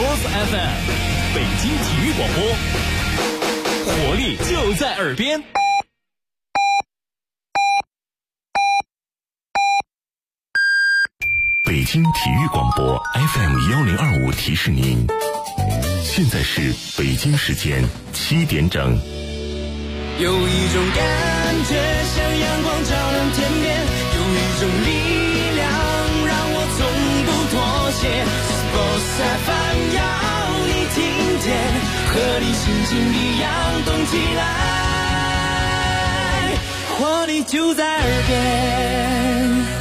Rose FM， 北京体育广播，活力就在耳边。 北京体育广播 FM1025提示您，现在是北京时间7点整。 有一种感觉像阳光照亮天边，有一种力量让我从不妥协。Sports FM 要你听见，和你心情一样动起来，活力就在耳边。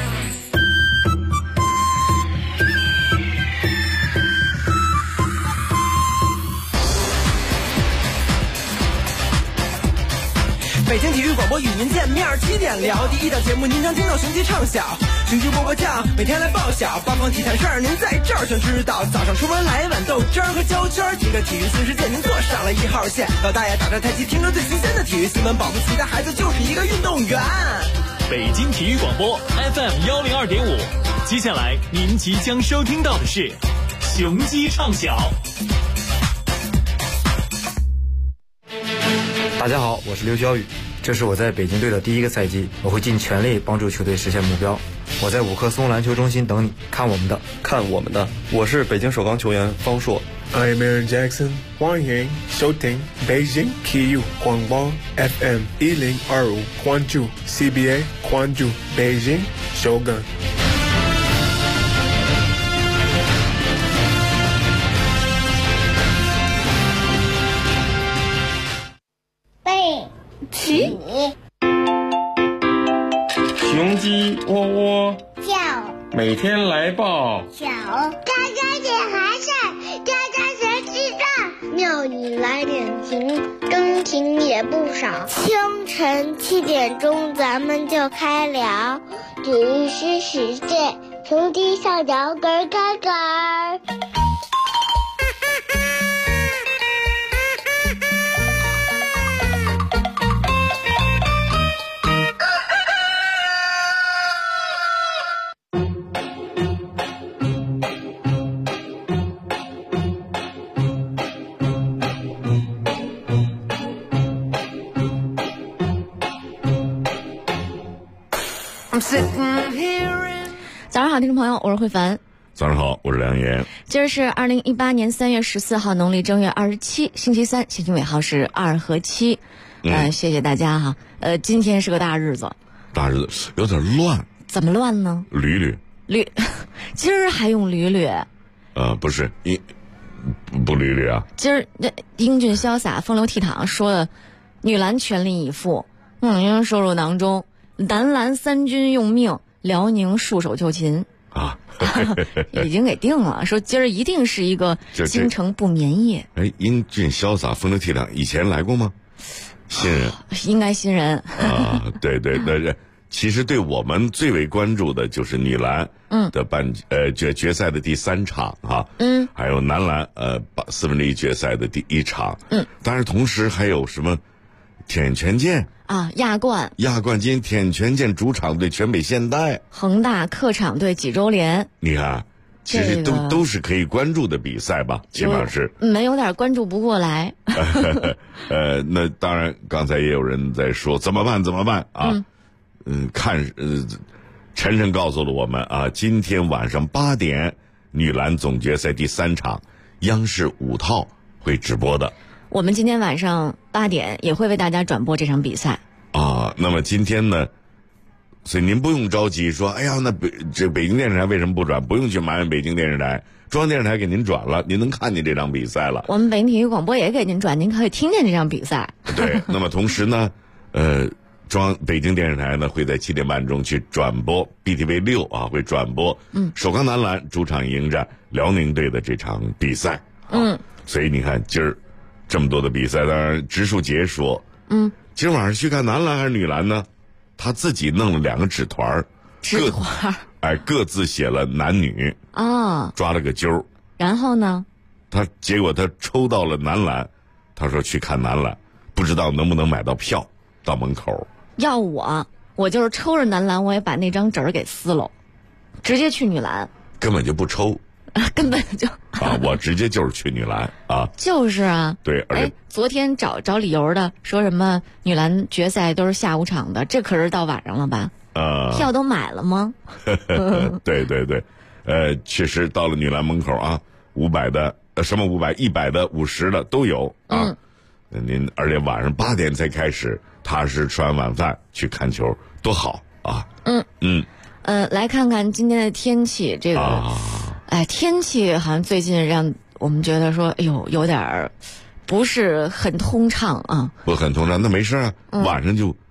北京体育广播与您见面，7点聊第一档节目，您将听到雄鸡唱晓，雄鸡播播酱，每天来报晓，八方体坛事儿您在这儿全知道。早上出门来碗豆汁儿和焦圈，听着体育新世界，您坐上了1号线。老大爷打着太极，听着最新鲜的体育新闻，保不齐的孩子就是一个运动员。 北京体育广播 FM102.5，接下来您即将收听到的是雄鸡唱晓。 大家好，我是刘晓宇，这是我在北京队的第一个赛季，我会尽全力帮助球队实现目标。我在5棵松篮球中心等你，看我们的。 我是北京首钢球员方硕。 I'm Aaron Jackson， 欢迎收听北京体育广播 FM1025， 关注 CBA， 关注北京首钢。 雄鸡窝窝叫， 每天来报小，喳喳点孩子，喳喳学记账，妙语来点情，真情也不少。清晨7点钟，咱们就开聊，体育新世界，雄鸡上摇杆杆杆。 早上好，听众朋友，我是慧凡。 早上好，我是梁岩。 今儿是2018年3月14号，农历正月27，星期三，星期尾号是2和7。谢谢大家哈。今天是个大日子。 大日子有点乱。 怎么乱呢？ 驴， 今儿还用驴？ 不是，不驴啊。 今儿英俊潇洒、风流倜傥，说了女篮全力以赴，收入囊中，男篮3军用命。辽宁束手就擒啊， 已经给定了，说今儿一定是一个京城不眠夜。 英俊潇洒风流倜傥以前来过吗？新人应该新人啊，对，其实对我们最为关注的就是女篮的决赛的第3场啊，还有男篮1/4决赛的第1场，当然同时还有什么铁拳剑啊，亚冠金铁拳剑主场对全北现代， 恒大客场对济州联。 你看，其实都是可以关注的比赛吧，起码是有点关注不过来。 那当然，刚才也有人在说怎么办啊？晨晨告诉了我们啊，今天晚上8点，女篮总决赛第3场，央视5套会直播的。 我们今天晚上8点也会为大家转播这场比赛啊。那么今天呢，所以您不用着急说，哎呀，那北京电视台为什么不转？不用去埋怨北京电视台，中央电视台给您转了，您能看见这场比赛了。 我们北京体育广播也给您转，您可以听见这场比赛。 对，那么同时呢，北京电视台呢会在7点半钟去转播 BTV 6啊，会转播首钢男篮主场迎战辽宁队的这场比赛。所以你看今儿这么多的比赛，当然植树杰说，今儿晚上去看男篮还是女篮呢？他自己弄了2个纸团，各自写了男女抓了个揪。 然后呢？ 结果他抽到了男篮，他说去看男篮，不知道能不能买到票到门口。 要我就是抽着男篮，我也把那张纸儿给撕了，直接去女篮。 根本就不抽。 根本就啊，我直接就是去女篮啊。 就是啊。 对，而且昨天找理由的说什么女篮决赛都是下午场的，这可是到晚上了吧？票都买了吗？ 对对对，确实到了女篮门口啊，500的什么500、100的、50的都有啊。您而且晚上8点才开始，踏实吃完晚饭去看球，多好啊！ 来看看今天的天气，这个，天气好像最近让我们觉得说，哎呦，有点儿不是很通畅啊。 不很通畅，那没事啊，晚上就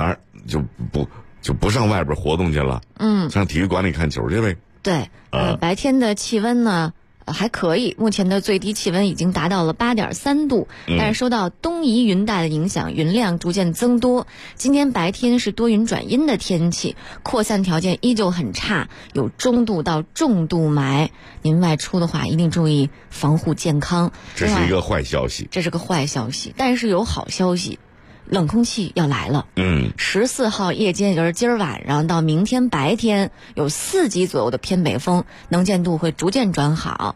不上外边活动去了，上体育馆里看球去呗。 对，白天的气温呢？还可以，目前的最低气温已经达到了8.3度，但是受到东移云带的影响，云量逐渐增多。今天白天是多云转阴的天气，扩散条件依旧很差，有中度到重度霾。您外出的话，一定注意防护健康。 这是一个坏消息， 这是个坏消息，但是有好消息。冷空气要来了，14号夜间，也就是今儿晚上到明天白天，有4级左右的偏北风，能见度会逐渐转好。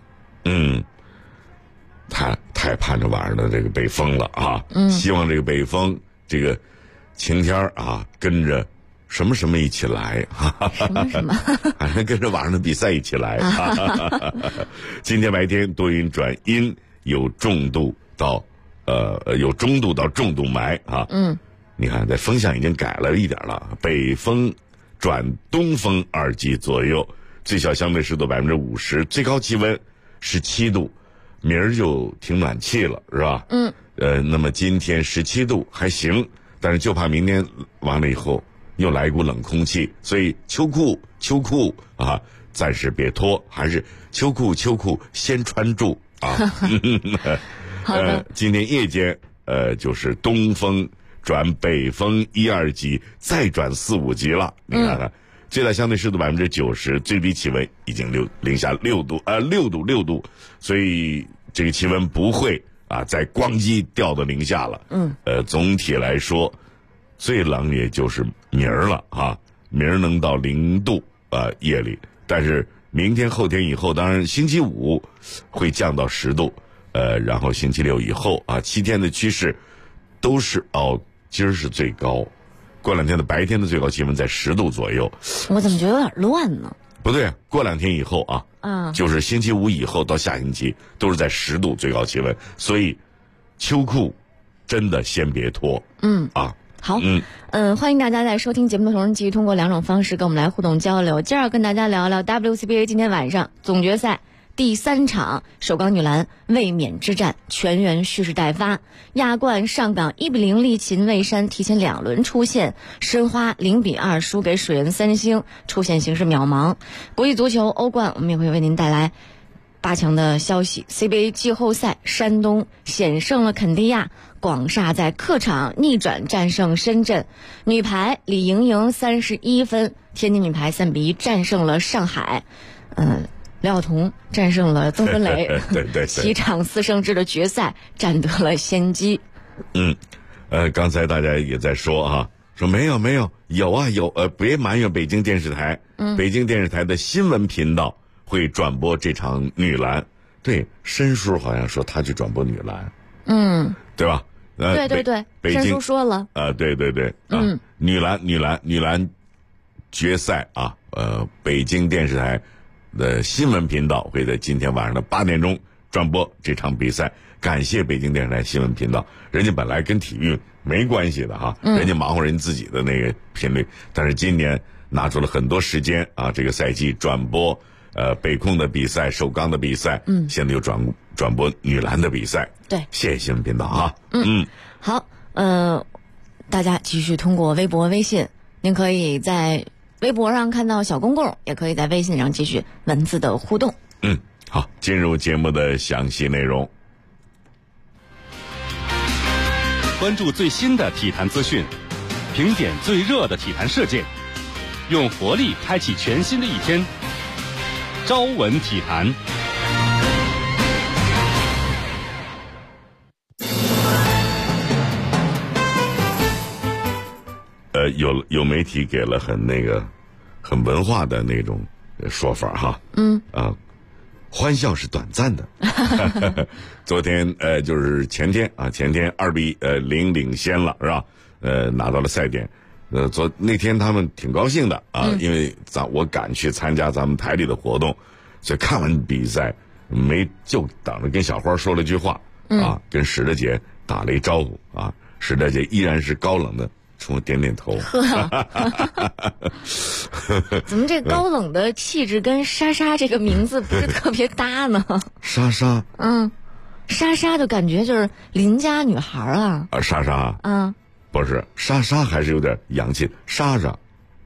太盼着晚上的这个北风了啊！希望这个北风，这个晴天啊，跟着什么什么一起来， 什么， 反正跟着晚上的比赛一起来。今天白天多云转阴，有中度到重度霾啊。你看这风向已经改了一点了，北风转东风2级左右，最小相对湿度50%，最高气温17度，明儿就挺暖气了，是吧？那么今天17度还行，但是就怕明天完了以后又来一股冷空气，所以秋裤啊，暂时别脱，还是秋裤先穿住啊。 好的， 今天夜间就是东风转北风1、2级，再转4、5级了。你看看，最大相对湿度90%，最低气温已经零下6度，所以这个气温不会再咣叽掉到零下了。总体来说，最冷也就是明儿了啊，明儿能到0度夜里，但是明天后天以后，当然星期5会降到10度。然后星期6以后7天的趋势都是今儿是最高，过2天的白天的最高气温在10度左右。 我怎么觉得有点乱呢？ 不对，过2天以后就是星期5以后到下星期都是在10度最高气温，所以秋裤真的先别脱。 好，欢迎大家在收听节目的同时，继续通过2种方式跟我们来互动交流。今儿跟大家聊聊 WCBA 今天晚上总决赛第3场，首钢女篮卫冕之战全员蓄势待发。亚冠上港1-0力擒蔚山，提前2轮出线。申花0-2输给水原三星，出线形势渺茫。国际足球欧冠，我们也会为您带来8强的消息。CBA 季后赛，山东险胜了肯蒂亚，广厦在客场逆转战胜深圳。女排李盈莹31分，天津女排3-1战胜了上海。廖晓彤战胜了曾文雷， 对 7场4胜制的决赛占得了先机。 刚才大家也在说说没有，别埋怨北京电视台，北京电视台的新闻频道会转播这场女篮。对，申叔好像说他去转播女篮，对吧？ 对，申叔说了， 对，女篮决赛北京电视台的新闻频道会在今天晚上的8点钟转播这场比赛。感谢北京电视台新闻频道，人家本来跟体育没关系的人家忙活人自己的那个频率，但是今年拿出了很多时间这个赛季转播北控的比赛、首钢的比赛，现在又转播女篮的比赛。 对， 谢谢新闻频道好，大家继续通过微博、微信，您可以在微博上看到小公公，也可以在微信上继续文字的互动。 好，进入节目的详细内容。 关注最新的体坛资讯，评点最热的体坛事件，用活力开启全新的一天。朝闻体坛。 有媒体给了很文化的那种说法欢笑是短暂的。昨天就是前天2-1领先了是吧？拿到了赛点。那天他们挺高兴的啊，因为我赶去参加咱们台里的活动，所以看完比赛就等着跟小花说了句话啊，跟石大姐打了一招呼啊，石大姐依然是高冷的冲我点点头。 怎么这高冷的气质跟莎莎这个名字不是特别搭呢？ 莎莎， 莎莎就感觉就是邻家女孩啊。 莎莎，不是莎莎，还是有点洋气。莎莎，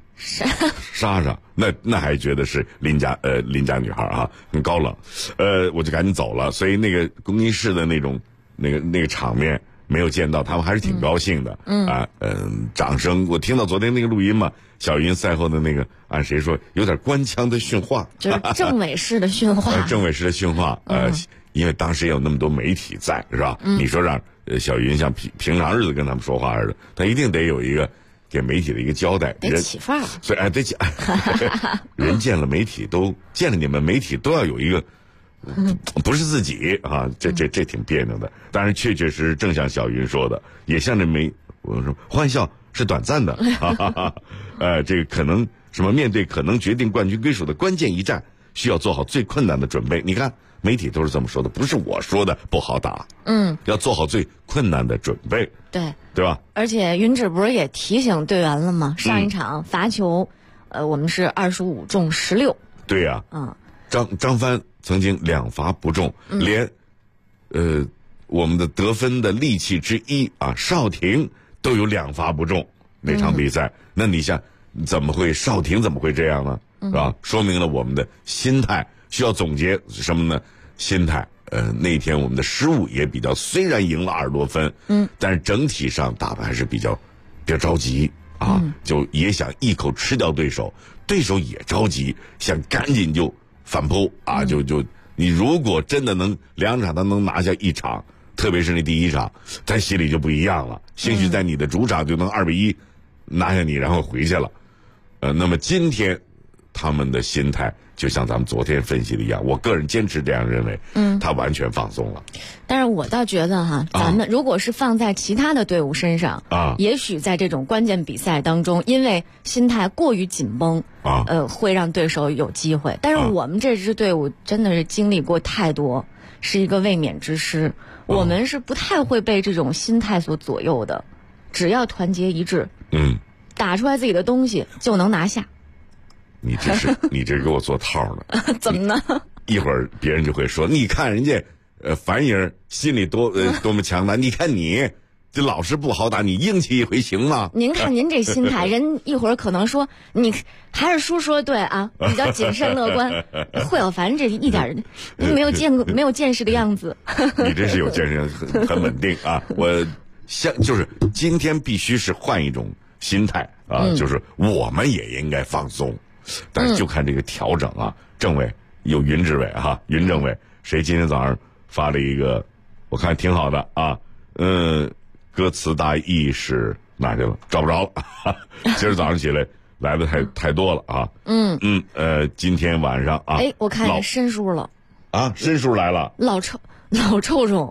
那还觉得是邻家女孩啊，很高冷。我就赶紧走了，所以那个更衣室的那个场面没有见到，他们还是挺高兴的。掌声，我听到昨天那个录音嘛，小云赛后的那个，按谁说有点官腔的训话， 就是政委式的训话。 政委式的训话，因为当时也有那么多媒体在，是吧？你说让小云像平常日子跟他们说话似的，他一定得有一个给媒体的一个交代， 得起范儿。 所以得起。人见了你们媒体都要有一个，不是自己啊，这挺别扭的。当然，确实正像小云说的，也像我说欢笑是短暂的。这个可能面对可能决定冠军归属的关键一战，需要做好最困难的准备。你看。媒体都是这么说的，不是我说的不好打。要做好最困难的准备，对吧？而且云芷不是也提醒队员了吗？上一场罚球，我们是25中16。 对呀，张帆曾经2罚不中，连我们的得分的利器之一啊，邵婷都有2罚不中那场比赛。那你想，邵婷怎么会这样呢？是吧？说明了我们的心态。需要总结什么呢？心态。那天我们的失误也比较，虽然赢了20多分，但是整体上打的还是比较着急啊，就也想一口吃掉对手，对手也着急，想赶紧就反扑啊，就你如果真的能2场他能拿下1场，特别是那第1场，他心里就不一样了，兴许在你的主场就能2-1拿下你，然后回去了。那么今天他们的心态。就像咱们昨天分析的一样，我个人坚持这样认为，他完全放松了。但是我倒觉得咱们如果是放在其他的队伍身上也许在这种关键比赛当中，因为心态过于紧绷会让对手有机会。但是我们这支队伍真的是经历过太多，是一个卫冕之师，我们是不太会被这种心态所左右的，只要团结一致，打出来自己的东西就能拿下。你这给我做套呢？怎么呢？一会儿别人就会说，你看人家樊爷心里多么强大，你看你这老是不好打，你硬气一回行吗？您看您这心态，人一会儿可能说你还是叔说的对啊，比较谨慎乐观。惠小凡这一点没有见识的样子。你这是有见识，很稳定啊！就是今天必须是换一种心态啊，就是我们也应该放松。但是就看这个调整啊，政委有云志伟云政委，谁今天早上发了一个，我看挺好的啊，歌词大意是哪去了？找不着了。今儿早上起来的太多了啊。今天晚上啊，我看见申叔了啊，申叔来了，老臭中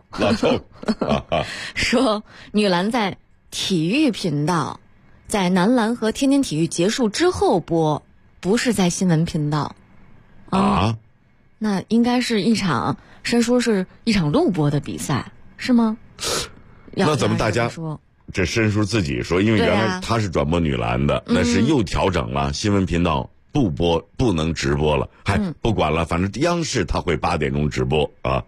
说女篮在体育频道，在男篮和天津体育结束之后播。不是在新闻频道那应该是申叔是一场录播的比赛是吗？那怎么大家说这申叔自己说，因为原来他是转播女篮的，那是又调整了新闻频道不能直播了，不管了，反正央视他会8点钟直播啊。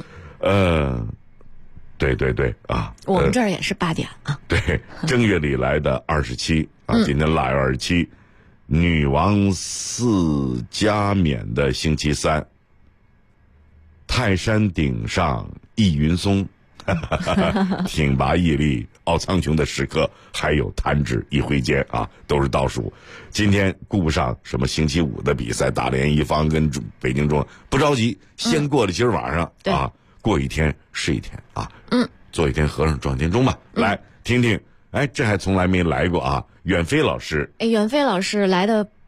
对啊，我们这儿也是8点啊。对，正月里来的27今天腊月27。女王4加冕的星期3，泰山顶上一云松，挺拔屹立傲苍穹的时刻，还有弹指一挥间啊，都是倒数。今天顾不上什么星期5的比赛，大连一方跟北京中不着急，先过了今儿晚上啊，过一天是一天啊，做一天和尚撞一天钟吧。来听听，这还从来没来过啊。远飞老师，远飞老师来的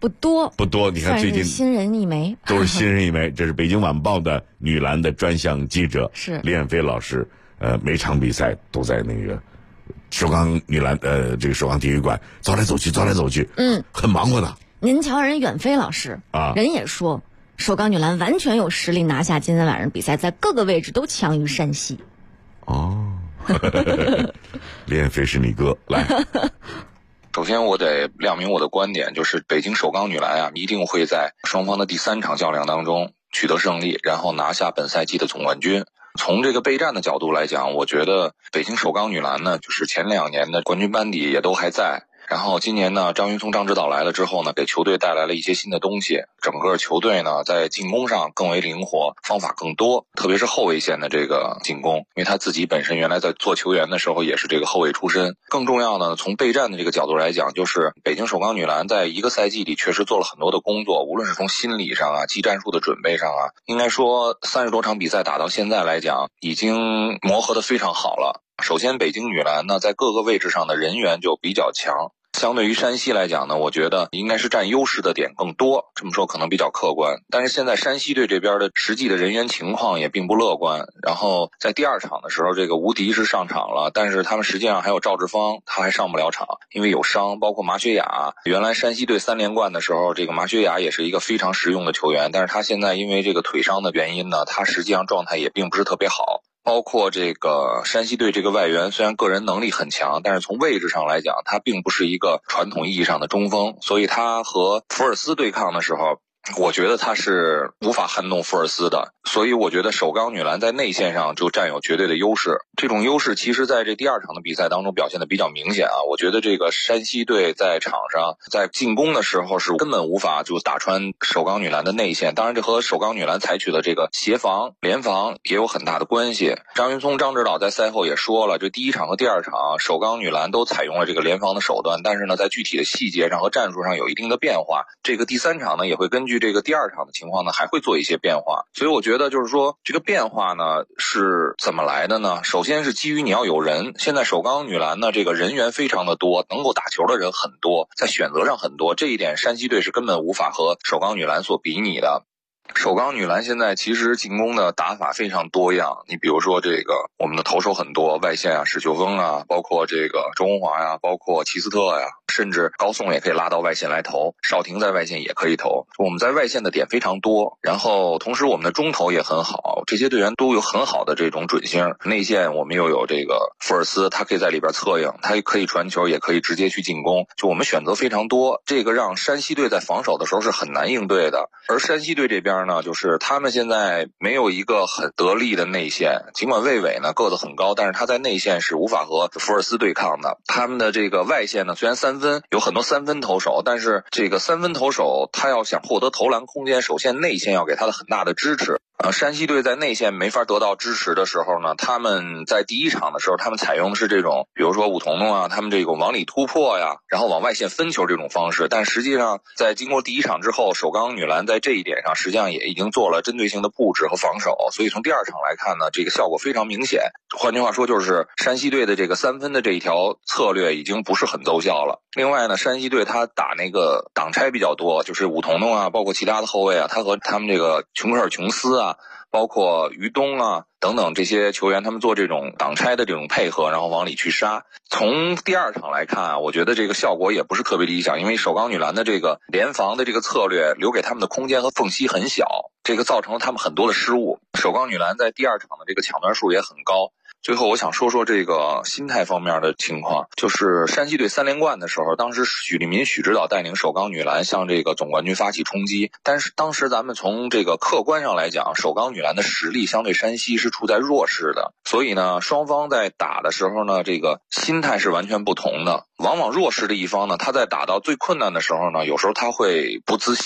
不多。 你看最近新人一枚， 都是新人一枚。这是北京晚报的女篮的专项记者是李艳飞老师，每场比赛都在那个首钢女篮这个首钢体育馆走来走去，很忙活的。 您瞧人远飞老师啊， 人也说首钢女篮完全有实力拿下今天晚上比赛，在各个位置都强于山西。 哦，李艳飞是你哥，来。 首先我得亮明我的观点，就是北京首钢女篮啊，一定会在双方的第3场较量当中取得胜利，然后拿下本赛季的总冠军。从这个备战的角度来讲，我觉得北京首钢女篮呢，就是前2年的冠军班底也都还在。然后今年呢，张云松张指导来了之后呢，给球队带来了一些新的东西，整个球队呢在进攻上更为灵活，方法更多，特别是后卫线的这个进攻，因为他自己本身原来在做球员的时候也是这个后卫出身。更重要的，从备战的这个角度来讲，就是北京首钢女篮在一个赛季里确实做了很多的工作，无论是从心理上啊、技战术的准备上啊，应该说30多场比赛打到现在来讲，已经磨合得非常好了。首先北京女篮呢，在各个位置上的人员就比较强，相对于山西来讲呢，我觉得应该是占优势的点更多，这么说可能比较客观。但是现在山西队这边的实际的人员情况也并不乐观。然后在第2场的时候，这个吴迪是上场了，但是他们实际上还有赵志芳，他还上不了场，因为有伤，包括马雪雅。原来山西队3连冠的时候，这个马雪雅也是一个非常实用的球员，但是他现在因为这个腿伤的原因呢，他实际上状态也并不是特别好。包括这个山西队这个外援，虽然个人能力很强，但是从位置上来讲，他并不是一个传统意义上的中锋，所以他和福尔斯对抗的时候，我觉得他是无法撼动福尔斯的。所以我觉得首钢女篮在内线上就占有绝对的优势，这种优势其实在这第2场的比赛当中表现的比较明显啊。我觉得这个山西队在场上在进攻的时候是根本无法就打穿首钢女篮的内线，当然这和首钢女篮采取的这个协防联防也有很大的关系。张云松张指导在赛后也说了，这第1场和第2场首钢女篮都采用了这个联防的手段，但是呢在具体的细节上和战术上有一定的变化，这个第3场呢也会根据这个第2场的情况呢还会做一些变化。所以我觉得就是说这个变化呢是怎么来的呢？首先是基于你要有人，现在首钢女篮呢这个人员非常的多，能够打球的人很多，在选择上很多，这一点山西队是根本无法和首钢女篮所比拟的。首钢女篮现在其实进攻的打法非常多样，你比如说这个我们的投手很多，外线啊史秀峰啊，包括这个周红华呀，包括齐斯特呀，甚至高颂也可以拉到外线来投，邵婷在外线也可以投，我们在外线的点非常多，然后同时我们的中投也很好，这些队员都有很好的这种准星。内线我们又有这个福尔斯，他可以在里边策应，他可以传球，也可以直接去进攻，就我们选择非常多，这个让山西队在防守的时候是很难应对的。而山西队这边呢，就是他们现在没有一个很得力的内线，尽管魏伟呢个子很高，但是他在内线是无法和福尔斯对抗的。他们的这个外线呢，虽然3分有很多3分投手，但是这个3分投手他要想获得投篮空间，首先内线要给他的很大的支持。山西队在内线没法得到支持的时候呢，他们在第1场的时候，他们采用的是这种，比如说武桐桐啊，他们这个往里突破呀，然后往外线分球这种方式。但实际上，在经过第1场之后，首钢女篮在这一点上实际上也已经做了针对性的布置和防守，所以从第2场来看呢，这个效果非常明显。换句话说，就是山西队的这个3分的这一条策略已经不是很奏效了。另外呢，山西队他打那个挡拆比较多，就是武桐桐啊，包括其他的后卫啊，他和他们这个琼克尔琼斯啊，包括于东啊等等这些球员，他们做这种挡拆的这种配合，然后往里去杀。从第2场来看啊，我觉得这个效果也不是特别理想，因为首钢女篮的这个联防的这个策略留给他们的空间和缝隙很小，这个造成了他们很多的失误。首钢女篮在第2场的这个抢断数也很高。最后我想说说这个心态方面的情况，就是山西队3连冠的时候，当时许立民许指导带领首钢女篮向这个总冠军发起冲击，但是当时咱们从这个客观上来讲，首钢女篮的实力相对山西是处在弱势的，所以呢双方在打的时候呢，这个心态是完全不同的。往往弱势的一方呢，他在打到最困难的时候呢，有时候他会不自信。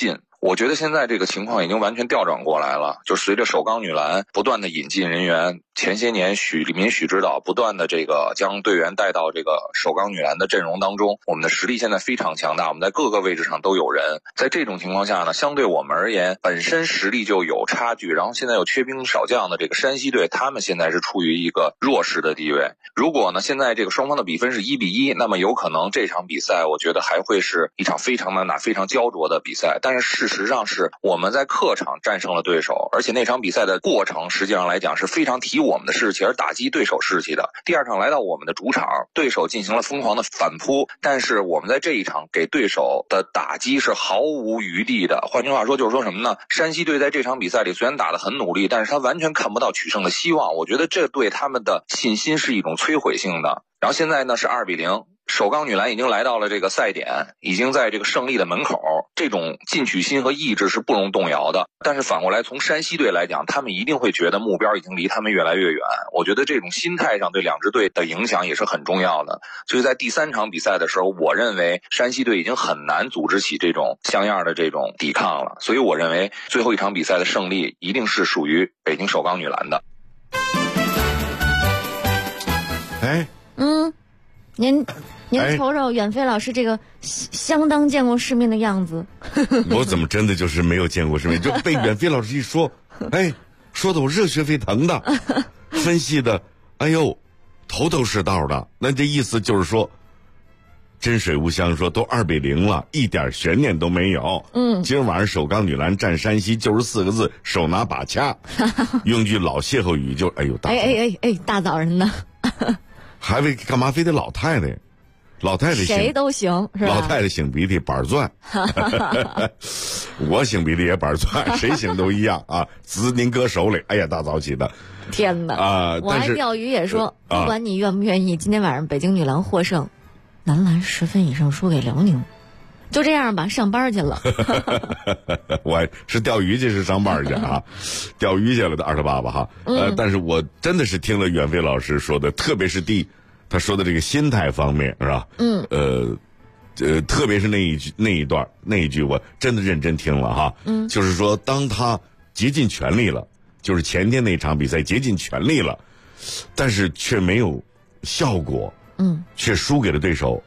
我觉得现在这个情况已经完全调转过来了，就随着首钢女篮不断的引进人员，前些年李民许指导不断的这个将队员带到这个首钢女篮的阵容当中，我们的实力现在非常强大，我们在各个位置上都有人。在这种情况下呢，相对我们而言，本身实力就有差距，然后现在又缺兵少将的这个山西队，他们现在是处于一个弱势的地位。如果呢现在这个双方的比分是1-1，那么有可能这场比赛我觉得还会是一场非常难打、非常焦灼的比赛。但是事实上是我们在客场战胜了对手，而且那场比赛的过程实际上来讲是非常提我们的士气而打击对手士气的。第二场来到我们的主场，对手进行了疯狂的反扑，但是我们在这一场给对手的打击是毫无余地的。换句话说就是说什么呢？山西队在这场比赛里虽然打得很努力，但是他完全看不到取胜的希望，我觉得这对他们的信心是一种摧毁性的。然后现在呢是2-0，首钢女篮已经来到了这个赛点，已经在这个胜利的门口，这种进取心和意志是不容动摇的。但是反过来从山西队来讲，他们一定会觉得目标已经离他们越来越远，我觉得这种心态上对两支队的影响也是很重要的。所以在第3场比赛的时候，我认为山西队已经很难组织起这种像样的这种抵抗了，所以我认为最后一场比赛的胜利一定是属于北京首钢女篮的。 您瞅瞅远飞老师这个相当见过世面的样子。 我怎么真的就是没有见过世面？就被远飞老师一说，说的我热血沸腾的，分析的，哎呦，头头是道的。那这意思就是说，真水无香，说都2-0了，一点悬念都没有。今儿晚上首钢女篮战山西就是4个字：手拿把掐。用句老歇后语就，哎呦， 大早上的。 还为干嘛非得老太太？老太太谁都行是吧？ 老太太擤鼻涕板钻，我擤鼻涕也板钻，谁擤都一样啊！滋您搁手里，哎呀，大早起的， 天哪！我还钓鱼也说，不管你愿不愿意，今天晚上北京女篮获胜，男篮10分以上输给辽宁，就这样吧，上班去了。 我是钓鱼去，是上班去啊，钓鱼去了的28吧哈。但是我真的是听了远飞老师说的，特别是他说的这个心态方面是吧？特别是那一句，我真的认真听了哈。就是说，当他竭尽全力了，就是前天那场比赛竭尽全力了，但是却没有效果。却输给了对手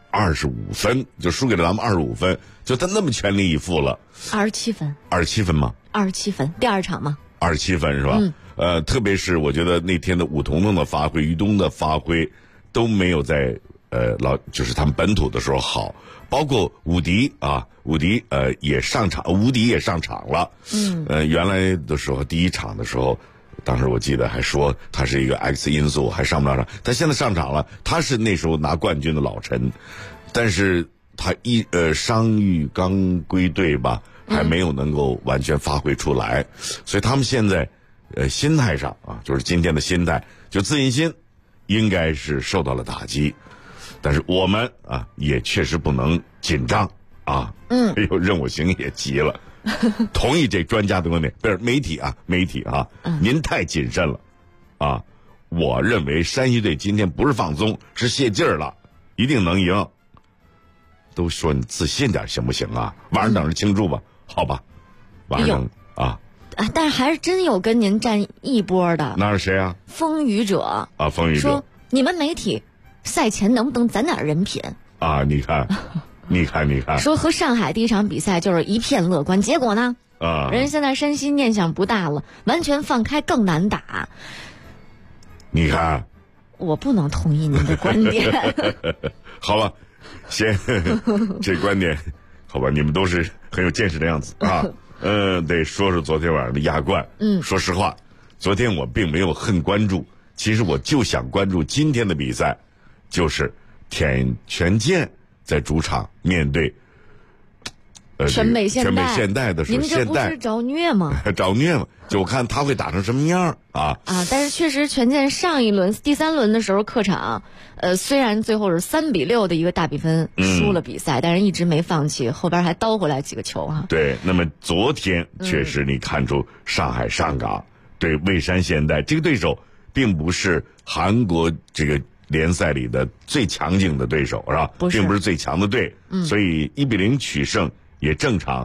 25分，就输给了咱们25分，就他那么全力以赴了。 27分。 27分吗 ？27分，第2场吗 ？27分是吧？特别是我觉得那天的武桐桐的发挥，于东的发挥都没有在就是他们本土的时候好，包括伍迪也上场，伍迪也上场了。原来的时候第1场的时候，当时我记得还说他是一个 X 因素，还上不了场。他现在上场了，他是那时候拿冠军的老臣，但是他伤愈刚归队吧，还没有能够完全发挥出来。所以他们现在心态上啊，就是今天的心态，就自信心应该是受到了打击。但是我们啊，也确实不能紧张啊。哎呦，任我行也急了。同意这专家的观点，不是媒体啊，您太谨慎了啊！我认为山西队今天不是放松，是泄劲儿了，一定能赢。都说你自信点行不行啊？晚上等着庆祝吧，好吧？晚上啊。 但是还是真有跟您站一波的。 那是谁啊？ 风雨者啊，风雨者说你们媒体赛前能不能攒点人品啊？你看。 说和上海第1场比赛就是一片乐观，结果呢？人现在山西念想不大了，完全放开更难打。 你看， 我不能同意您的观点。 好吧，先这观点，好吧，你们都是很有见识的样子啊。得说说昨天晚上的亚冠。说实话，昨天我并没有很关注，其实我就想关注今天的比赛，就是田权健在主场面对全美现代的时候， 您这不是找虐吗？ 找虐嘛，就我看他会打成什么样啊！ 但是确实权健上一轮第3轮的时候客场，虽然最后是3-6的一个大比分输了比赛，但是一直没放弃，后边还叨回来几个球啊。 对，那么昨天确实你看出上海上港对蔚山现代这个对手，并不是韩国这个联赛里的最强劲的对手，是吧？并不是最强的队，所以1-0取胜也正常。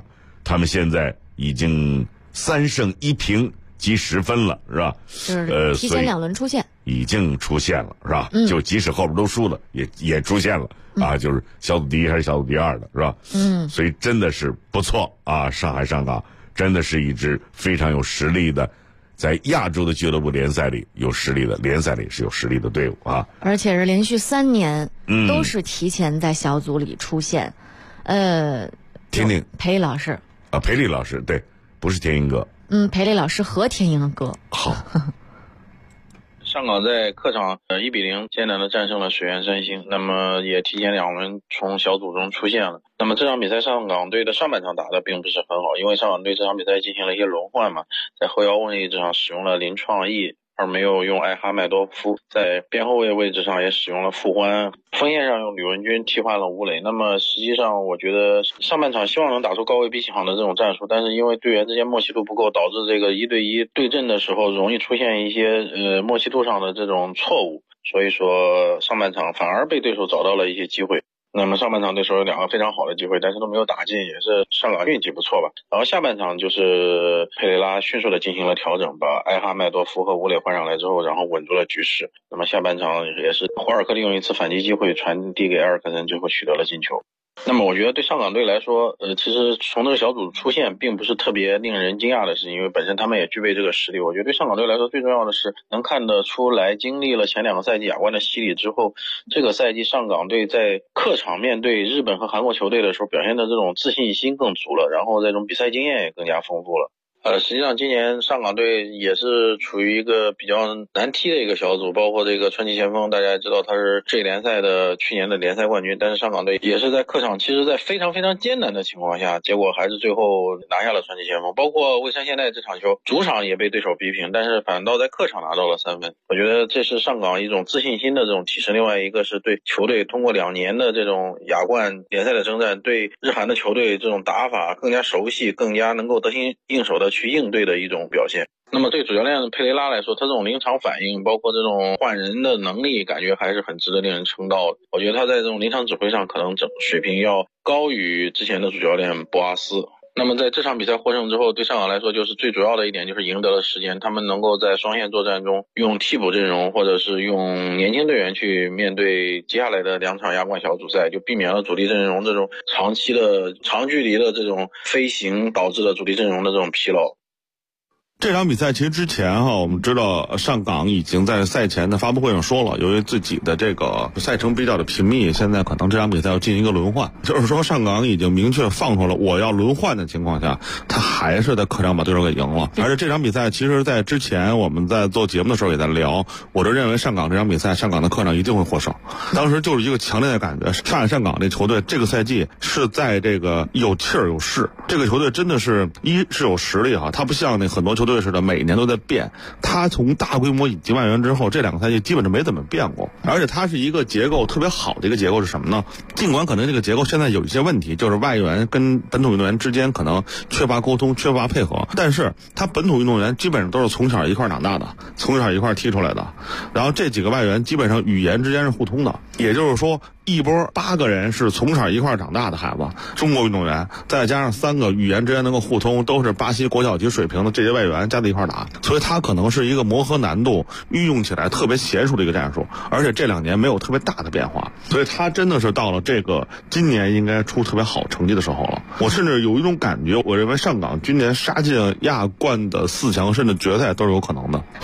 他们现在已经3胜1平积10分了，是吧？ 就是提前2轮出线， 已经出现了，是吧？就即使后边都输了，也出现了啊，就是小组第1还是小组第2的，是吧？所以真的是不错啊！上海上港真的是一支非常有实力的，在亚洲的俱乐部联赛里有实力的，联赛里是有实力的队伍啊！ 而且是连续3年都是提前在小组里出现。 听听裴丽老师啊，裴丽老师对，不是天鹰哥。 裴丽老师和天鹰哥。 好。 上港在客场1-0艰难的战胜了水原三星，那么也提前2轮从小组中出现了。那么这场比赛上港队的上半场打得并不是很好，因为上港队这场比赛进行了一些轮换嘛，在后腰位置上使用了林创义，而没有用艾哈迈多夫，在边后卫位置上也使用了傅欢，锋线上用吕文君替换了吴磊。那么实际上我觉得上半场希望能打出高位逼抢的这种战术，但是因为队员之间默契度不够，导致这个1对1对阵的时候容易出现一些默契度上的这种错误，所以说上半场反而被对手找到了一些机会。那么上半场对手有2个非常好的机会，但是都没有打进，也是上港运气不错吧。然后下半场就是佩雷拉迅速的进行了调整，把艾哈迈多夫和吴磊换上来之后，然后稳住了局势。那么下半场也是霍尔克利用一次反击机会传递给埃尔克森，最后取得了进球。那么我觉得对上港队来说，其实从这个小组出现并不是特别令人惊讶的事情，因为本身他们也具备这个实力。我觉得对上港队来说最重要的是能看得出来，经历了前2个赛季亚冠的洗礼之后，这个赛季上港队在客场面对日本和韩国球队的时候表现的这种自信心更足了，然后这种比赛经验也更加丰富了。实际上今年上港队也是处于一个比较难踢的一个小组，包括这个川崎前锋，大家也知道他是这联赛的去年的联赛冠军，但是上港队也是在客场，其实在非常非常艰难的情况下，结果还是最后拿下了川崎前锋。包括蔚山现代这场球，主场也被对手逼平，但是反倒在客场拿到了3分。我觉得这是上港一种自信心的这种提升，另外一个是对球队通过2年的这种亚冠联赛的征战，对日韩的球队这种打法更加熟悉，更加能够得心应手的去应对的一种表现。那么对主教练佩雷拉来说，他这种临场反应，包括这种换人的能力，感觉还是很值得令人称道的。我觉得他在这种临场指挥上可能水平要高于之前的主教练博阿斯。那么在这场比赛获胜之后，对上港来说就是最主要的一点就是赢得了时间，他们能够在双线作战中用替补阵容或者是用年轻队员去面对接下来的2场亚冠小组赛，就避免了主力阵容这种长期的长距离的这种飞行导致的主力阵容的这种疲劳。 这场比赛其实之前我们知道上港已经在赛前的发布会上说了，由于自己的这个赛程比较的频密，现在可能这场比赛要进行一个轮换，就是说上港已经明确放出了我要轮换的情况下，他还是在客场把对手给赢了。而且这场比赛其实在之前我们在做节目的时候也在聊，我就认为上港这场比赛上港的客场一定会获胜，当时就是一个强烈的感觉，上港这球队这个赛季是在这个有气儿有势，这个球队真的是一是有实力他不像那很多球队似的每年都在变，他从大规模引进外援之后，这2个赛季基本上没怎么变过，而且他是一个结构特别好的一个结构是什么呢？尽管可能这个结构现在有一些问题，就是外援跟本土运动员之间可能缺乏沟通缺乏配合，但是他本土运动员基本上都是从小一块长大的，从小一块踢出来的，然后这几个外援基本上语言之间是互通的，也就是说一波8个人是从小一块长大的孩子，中国运动员再加上3个语言之间能够互通，都是巴西国小级水平的这些外援加在一块打，所以他可能是一个磨合难度运用起来特别娴熟的一个战术，而且这2年没有特别大的变化，所以他真的是到了这个今年应该出特别好成绩的时候了。我甚至有一种感觉，我认为上港今年杀进亚冠的4强甚至决赛都是有可能的。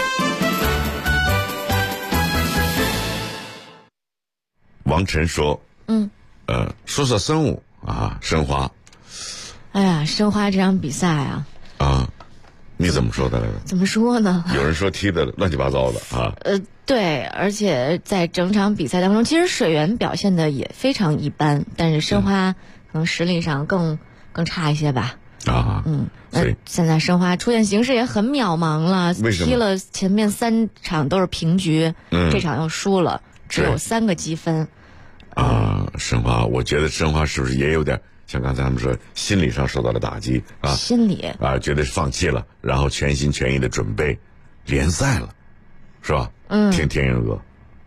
王晨说说说申武申花。 哎呀，申花这场比赛你怎么说的来着？ 怎么说呢？ 有人说踢的乱七八糟的对，而且在整场比赛当中，其实水原表现的也非常一般，但是申花可能实力上更差一些吧。现在申花出现形势也很渺茫了，踢了前面3场都是平局，这场又输了，只有3个积分。 申花，我觉得申花是不是也有点像刚才他们说心理上受到了打击心理觉得放弃了，然后全心全意的准备联赛了，是吧？听天鹰哥。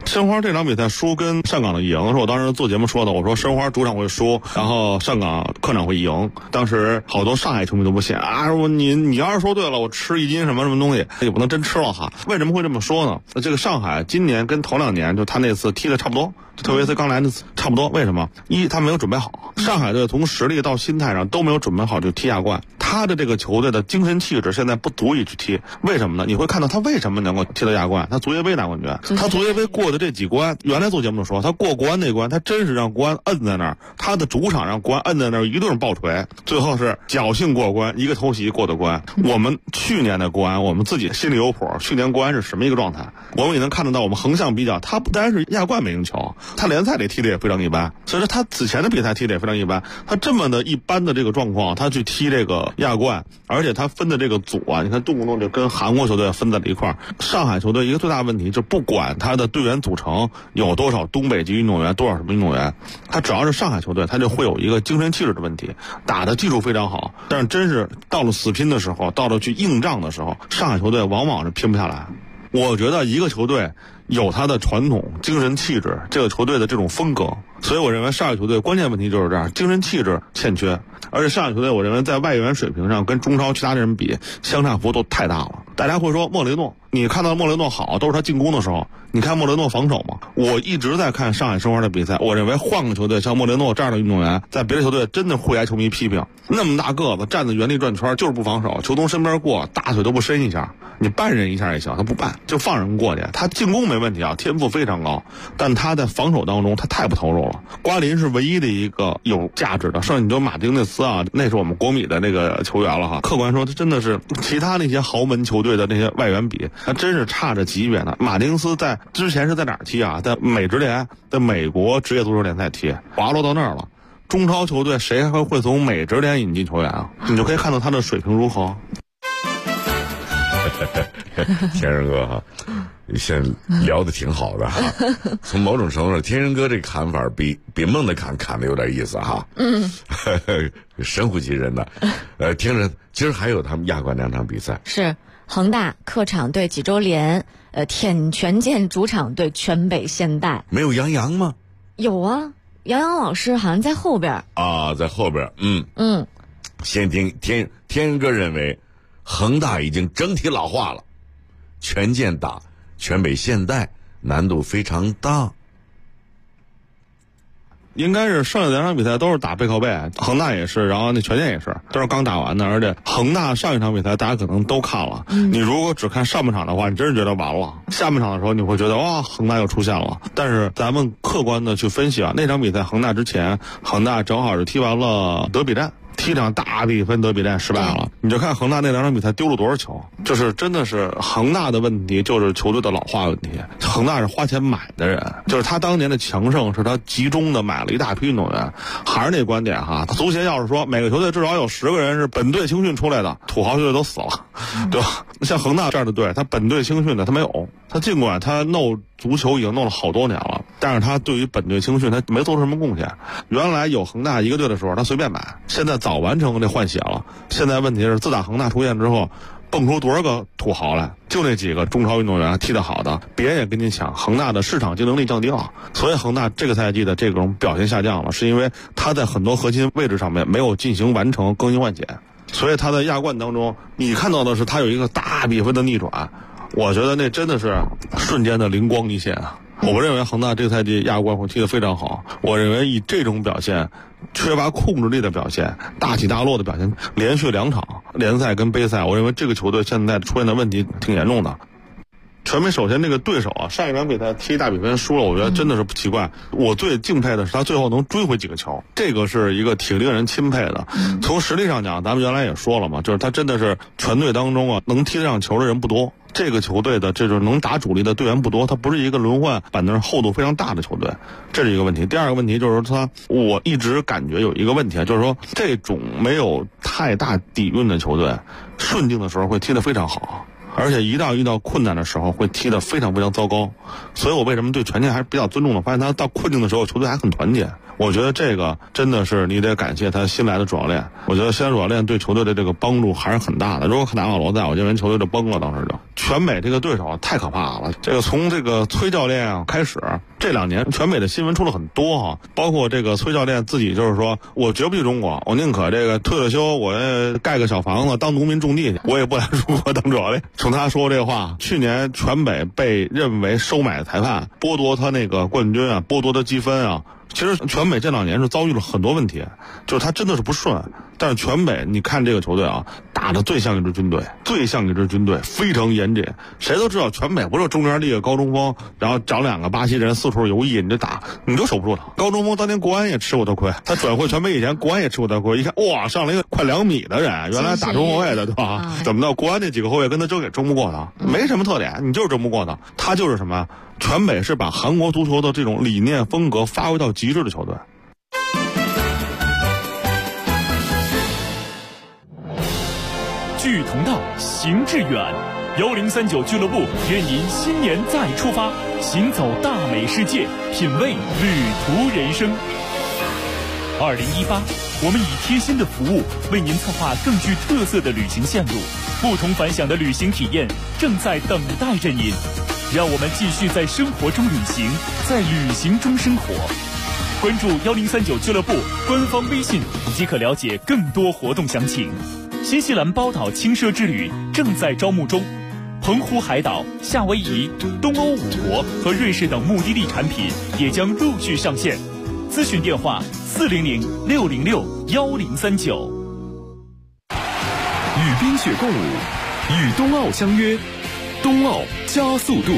申花这场比赛输跟上港的赢，是我当时做节目说的，我说申花主场会输，然后上港客场会赢。当时好多上海球迷都不信啊，说你要是说对了，我吃1斤什么东西也不能真吃了哈。为什么会这么说呢？这个上海今年跟头2年就他那次踢的差不多，特别是刚来那次差不多。为什么？一，他没有准备好，上海队从实力到心态上都没有准备好就踢亚冠，他的这个球队的精神气质现在不足以去踢。为什么呢？你会看到他为什么能够踢到亚冠，他足协杯拿冠军，他足协杯过的这几关，原来做节目的时候他过国安那关，他真是让国安摁在那儿，他的主场让国安摁在那儿一顿爆锤，最后是侥幸过关，一个偷袭过的关。我们去年的国安我们自己心里有谱，去年国安是什么一个状态，我们也能看得到。我们横向比较，他不单是亚冠没赢球，他联赛里踢的也非常一般，所以说他此前的比赛踢的也非常一般。他这么的一般的这个状况，他去踢这个亚冠，而且他分的这个组啊，你看动不动就跟韩国球队分在了一块儿。上海球队一个最大的问题就不管他的队员组成有多少东北籍运动员，多少什么运动员，他只要是上海球队，他就会有一个精神气质的问题。打的技术非常好，但是真是到了死拼的时候，到了去硬仗的时候，上海球队往往是拼不下来。我觉得一个球队有他的传统精神气质，这个球队的这种风格，所以我认为上海球队关键问题就是这样，精神气质欠缺。而且上海球队我认为在外援水平上跟中超其他人比相差幅度太大了。大家会说莫雷诺，你看到莫雷诺好都是他进攻的时候，你看莫雷诺防守吗？我一直在看上海申花的比赛，我认为换个球队像莫雷诺这样的运动员在别的球队真的会挨球迷批评，那么大个子站在原地转圈就是不防守，球从身边过大腿都不伸一下，你绊人一下也行，他不绊就放人过去。他进攻没问题啊，天赋非常高，但他在防守当中他太不投入了。瓜林是唯一的一个有价值的，剩下你就马丁内斯啊，那是我们国米的那个球员了哈。客观说他真的是其他那些豪门球队的那些外援比，他真是差着级别呢。马丁斯在之前是在哪儿踢啊？在美职联，在美国职业足球联赛踢，滑落到那儿了。中超球队谁还会从美职联引进球员啊？你就可以看到他的水平如何。 天人哥哈，现在聊得挺好的哈。从某种程度上，天人哥这个砍法比孟的砍的有点意思哈。神乎其神的。听着，今儿还有他们亚冠2场比赛， 是恒大客场对济州联，舔权健主场对全北现代。 没有杨洋吗？ 有啊，杨洋老师好像在后边啊，在后边。先听天人哥认为恒大已经整体老化了，权健打全北现代难度非常大。 应该是剩下2场比赛都是打背靠背，恒大也是，然后那权健也是，都是刚打完的。而且恒大上一场比赛大家可能都看了，你如果只看上半场的话，你真是觉得完了。下半场的时候你会觉得哇，恒大又出现了。但是咱们客观的去分析啊，那场比赛恒大之前，恒大正好是踢完了德比战。踢场大比分德比战失败了，你就看恒大那2场比赛丢了多少球，就是真的是恒大的问题，就是球队的老化问题。恒大是花钱买的人，就是他当年的强盛是他集中的买了一大批运动员。还是那观点哈，足协要是说每个球队至少有10个人是本队青训出来的，土豪球队都死了，对吧？像恒大这样的队，他本队青训的他没有，他尽管他弄足球已经弄了好多年了，但是他对于本队青训他没做出什么贡献。原来有恒大一个队的时候他随便买，现在早完成这换血了。现在问题是自打恒大出现之后，蹦出多少个土豪来，就那几个中超运动员踢得好的，别人也跟你抢，恒大的市场竞争力降低了。所以恒大这个赛季的这种表现下降了，是因为他在很多核心位置上面没有进行完成更新换血，所以他在亚冠当中你看到的是他有一个大比分的逆转，我觉得那真的是瞬间的灵光一现啊！我不认为恒大这个赛季亚冠会踢得非常好，我认为以这种表现，缺乏控制力的表现，大起大落的表现，连续2场联赛跟杯赛，我认为这个球队现在出现的问题挺严重的。全美首先这个对手啊，上一场比赛踢大比分输了，我觉得真的是不奇怪。我最敬佩的是他最后能追回几个球，这个是一个挺令人钦佩的。从实力上讲，咱们原来也说了嘛，就是他真的是全队当中啊能踢得上球的人不多。这个球队的这种能打主力的队员不多，他不是一个轮换板凳厚度非常大的球队，这是一个问题。第二个问题就是说我一直感觉有一个问题啊，就是说这种没有太大底蕴的球队，顺境的时候会踢得非常好。 而且一旦遇到困难的时候会踢得非常非常糟糕。所以我为什么对权健还是比较尊重的，发现他到困境的时候球队还很团结。我觉得这个真的是你得感谢他新来的主教练。我觉得新来主教练对球队的这个帮助还是很大的。如果卡纳瓦罗在，我认为球队就崩了。当时就全美这个对手太可怕了。这个从这个崔教练开始，这2年全美的新闻出了很多哈，包括这个崔教练自己就是说，我绝不去中国，我宁可这个退了休，我盖个小房子当农民种地去，我也不来中国当主教练。从他说这话，去年全美被认为收买裁判，剥夺他那个冠军啊，剥夺他积分啊。其实全美这2年是遭遇了很多问题，就是他真的是不顺。但是全美你看这个球队啊，打得最像一支军队，非常严谨。谁都知道全美不是中间立个高中锋，然后找2个巴西人四处游弋，你就打，你就守不住他。高中锋当年国安也吃过他亏，他转会全美以前国安也吃过他亏。一看哇，上了一个快2米的人，原来打中后卫的对吧？怎么到国安那几个后卫跟他争也争不过他，没什么特点，你就是争不过他。他就是什么？全美是把韩国足球的这种理念风格发挥到极致的球队。 聚同道，行致远。1039俱乐部愿您新年再出发，行走大美世界，品味旅途人生。2018，我们以贴心的服务为您策划更具特色的旅行线路，不同凡响的旅行体验正在等待着您。让我们继续在生活中旅行，在旅行中生活。关注1039俱乐部官方微信即可了解更多活动详情。新西兰包岛轻奢之旅正在招募中，澎湖海岛、夏威夷、东欧5国和瑞士等目的地产品也将陆续上线。咨询电话400-606-1039。 与冰雪共舞，与冬奥相约，冬奥加速度。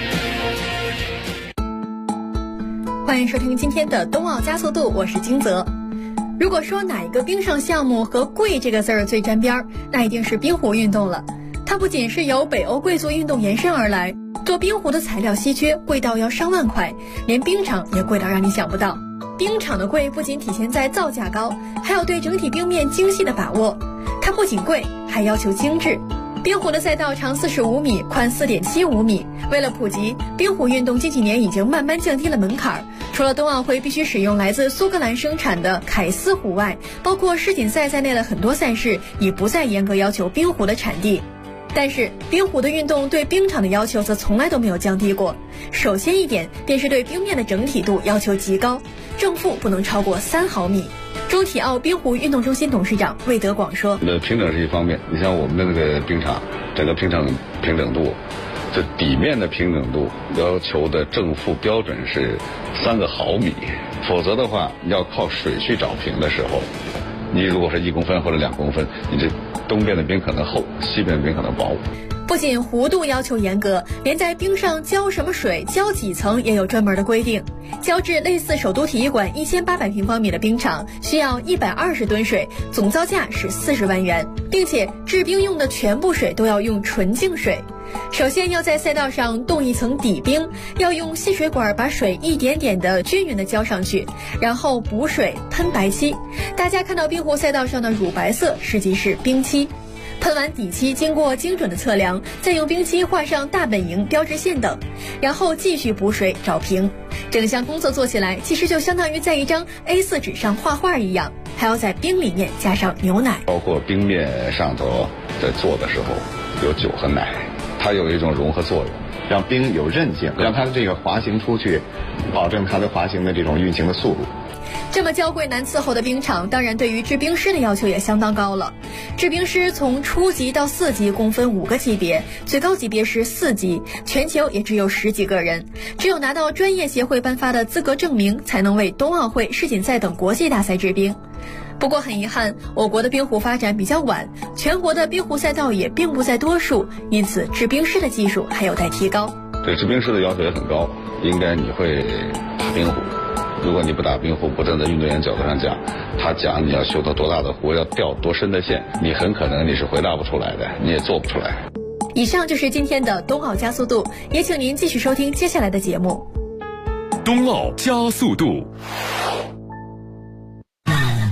欢迎收听今天的冬奥加速度，我是金泽。如果说哪一个冰上项目和贵这个字儿最沾边，那一定是冰壶运动了。它不仅是由北欧贵族运动延伸而来，做冰壶的材料稀缺，贵到要上万块，连冰场也贵到让你想不到。冰场的贵不仅体现在造价高，还有对整体冰面精细的把握。它不仅贵，还要求精致。冰壶的赛道长45米，宽4.75米。为了普及，冰壶运动近几年已经慢慢降低了门槛。除了冬奥会必须使用来自苏格兰生产的凯斯壶外，包括世锦赛在内的很多赛事已不再严格要求冰壶的产地。但是冰壶的运动对冰场的要求则从来都没有降低过。首先一点便是对冰面的整体度要求极高，正负不能超过3毫米。中体奥冰壶运动中心董事长魏德广说： 平整是一方面，你像我们的那个冰场，整个冰场平整度，这底面的平整度要求的正负标准是3个毫米，否则的话要靠水去找平的时候，你如果是1公分或者2公分，你这东边的冰可能厚，西边的冰可能薄。 不仅弧度要求严格，连在冰上浇什么水、浇几层也有专门的规定。浇制类似首都体育馆1800平方米的冰场，需要120吨水，总造价是40万元，并且制冰用的全部水都要用纯净水。首先要在赛道上冻一层底冰，要用细水管把水一点点的均匀的浇上去，然后补水喷白漆。大家看到冰壶赛道上的乳白色实际是冰漆。喷完底漆，经过精准的测量，再用冰漆画上大本营、标志线等，然后继续补水找平。整项工作做起来，其实就相当于在一张 A4 纸上画画一样，还要在冰里面加上牛奶。 包括冰面上头在做的时候，有酒和奶，它有一种融合作用，让冰有韧性，让它的这个滑行出去，保证它的滑行的这种运行的速度。 这么娇贵难伺候的冰场，当然对于制冰师的要求也相当高了。制冰师从初级到4级共分5个级别，最高级别是4级，全球也只有10几个人。只有拿到专业协会颁发的资格证明，才能为冬奥会、世锦赛等国际大赛制冰。不过很遗憾，我国的冰壶发展比较晚，全国的冰壶赛道也并不在多数，因此制冰师的技术还有待提高。 对制冰师的要求也很高，应该你会打冰壶。如果你不打冰壶，不站在运动员角度上讲，他讲你要修到多大的壶，要掉多深的线，你很可能你是回答不出来的，你也做不出来。 以上就是今天的冬奥加速度，也请您继续收听接下来的节目。 冬奥加速度。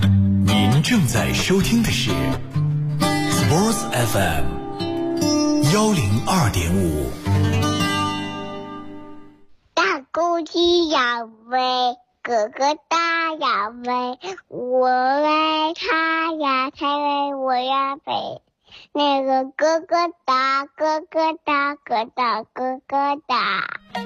您正在收听的是 Sports FM 102.5。 大公鸡要飞，哥哥大要飞，我为他呀才为我呀飞。那个哥哥大，哥哥大，哥大哥哥大。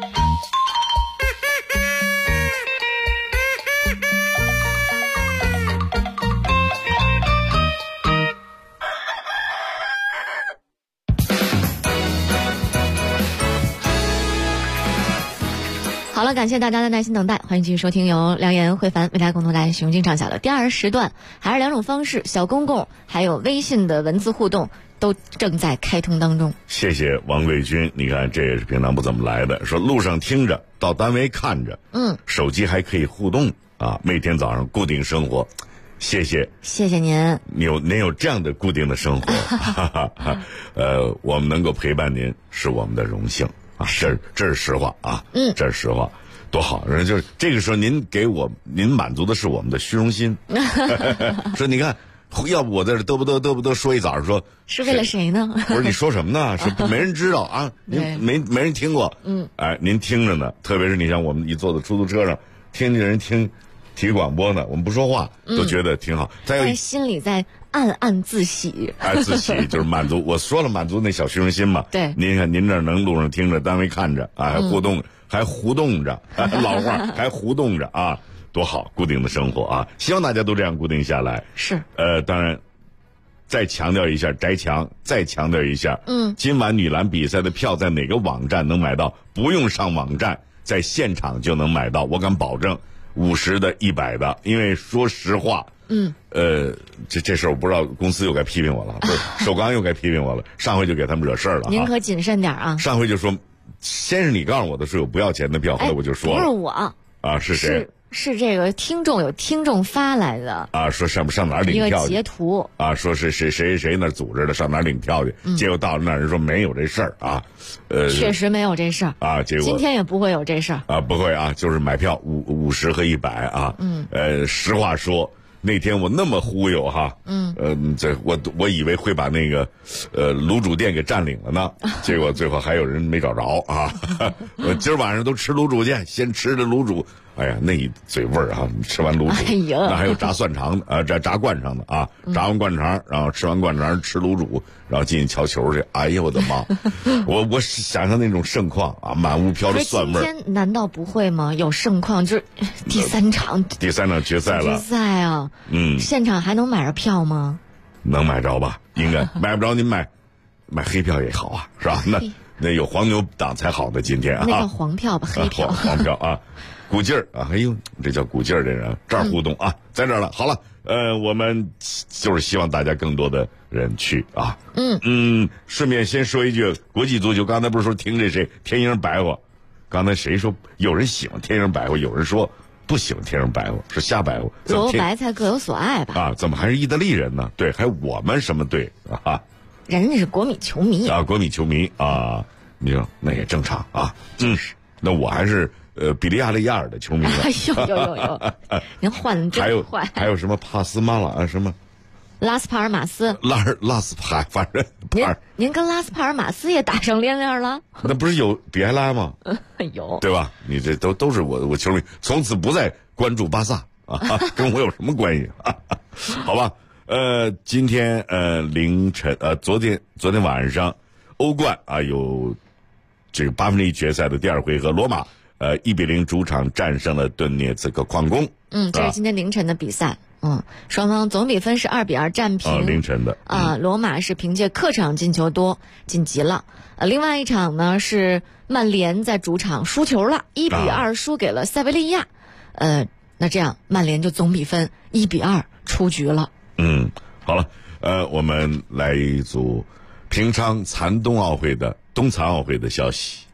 好了，感谢大家的耐心等待，欢迎继续收听由梁岩、慧凡为大家共同带来熊经畅想的第二时段，还是两种方式，小公共还有微信的文字互动都正在开通当中。 谢谢王贵军，你看这也是平常不怎么来的，说路上听着，到单位看着，手机还可以互动啊，每天早上固定生活。谢谢您，您有这样的固定的生活，我们能够陪伴您是我们的荣幸啊，这是实话啊，这是实话，多好！就是这个时候您满足的是我们的虚荣心，说你看，要不我在这嘚不嘚说一早上说是为了谁呢？ 不是你说什么呢？是没人知道啊，您没人听过，哎，您听着呢，特别是你像我们一坐在出租车上，听见人听体育广播呢，我们不说话都觉得挺好， 但是心里在暗暗自喜， 自喜就是满足。我说了，满足那小虚荣心嘛。 对， 您看您这能路上听着，单位看着啊，还互动着，老话还互动着啊，多好！固定的生活啊，希望大家都这样固定下来。 是， 当然，再强调一下，翟强再强调一下，今晚女篮比赛的票在哪个网站能买到？不用上网站，在现场就能买到，我敢保证。50的100的，因为说实话，这事儿我不知道，公司又该批评我了，不是首钢又该批评我了，上回就给他们惹事儿了。 您可谨慎点啊！ 上回就说，先是你告诉我的是有不要钱的票，后来我就说了， 不是我啊，是谁？ 是这个有听众发来的啊，说上哪儿领票去？ 一个截图啊，说是谁那组织的，上哪儿领票去？结果到了那儿人说没有这事儿啊， 确实没有这事儿啊，结果今天也不会有这事儿啊，不会啊，就是买票50和100啊，实话说。那天我那么忽悠哈，我以为会把那个卤煮店给占领了呢，结果最后还有人没找着啊。我今儿晚上都吃卤煮去，先吃的卤煮，哎呀，那一嘴味儿啊！吃完卤煮，那还有炸蒜肠的炸灌肠的啊，炸完灌肠，然后吃完灌肠吃卤煮，然后进去敲球去。哎呀，我的妈！我想象那种盛况啊，满屋飘着蒜味儿。 今天难道不会吗？有盛况，就是第三场决赛了。 决赛啊！现场还能买着票吗？ 能买着吧？应该买不着，您买黑票也好啊，是吧？那有黄牛党才好呢。今天啊， 那叫黄票吧，黑票。 黄票啊，鼓劲儿啊！哎呦，这叫鼓劲儿，这人这儿互动啊，在这儿了。好了，我们就是希望大家更多的人去啊。顺便先说一句，国际足球，刚才不是说听这谁天鹰白话？刚才谁说有人喜欢天鹰白话，有人说不喜欢天鹰白话，是瞎白话。 萝卜白菜各有所爱吧？ 啊，怎么还是意大利人呢？对，还我们什么队啊？ 人家是国米球迷啊，国米球迷啊，你说那也正常啊。那我还是比利亚雷亚尔的球迷了。 有，您换的真坏。 还有什么帕斯马拉啊，什么拉斯帕尔马斯， 拉斯帕，反正您跟拉斯帕尔马斯也打上连连了。 那不是有比埃拉吗？ 有， 对吧？你这都是我球迷，从此不再关注巴萨啊，跟我有什么关系？好吧。今天凌晨昨天晚上，欧冠啊有这个1/8决赛的第2回合，罗马1-0主场战胜了顿涅茨克矿工。 这是今天凌晨的比赛。双方总比分是2-2战平。 凌晨的罗马是凭借客场进球多晋级了。另外一场呢是曼联在主场输球了，1-2输给了塞维利亚。那这样曼联就总比分1-2出局了。 好了，我们来一组平昌冬残奥会的消息。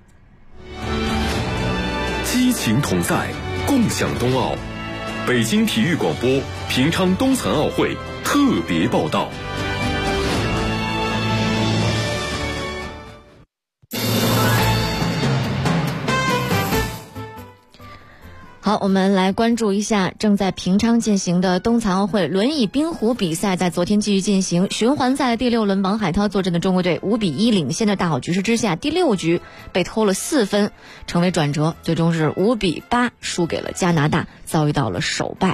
激情同在，共享冬奥。北京体育广播平昌冬残奥会特别报道。 好，我们来关注一下正在平昌进行的冬残奥会轮椅冰壶比赛，在昨天继续进行循环赛的第6轮，王海涛坐镇的中国队5比1领先的大好局势之下，第6局被偷了4分，成为转折，最终是5比8输给了加拿大，遭遇到了首败。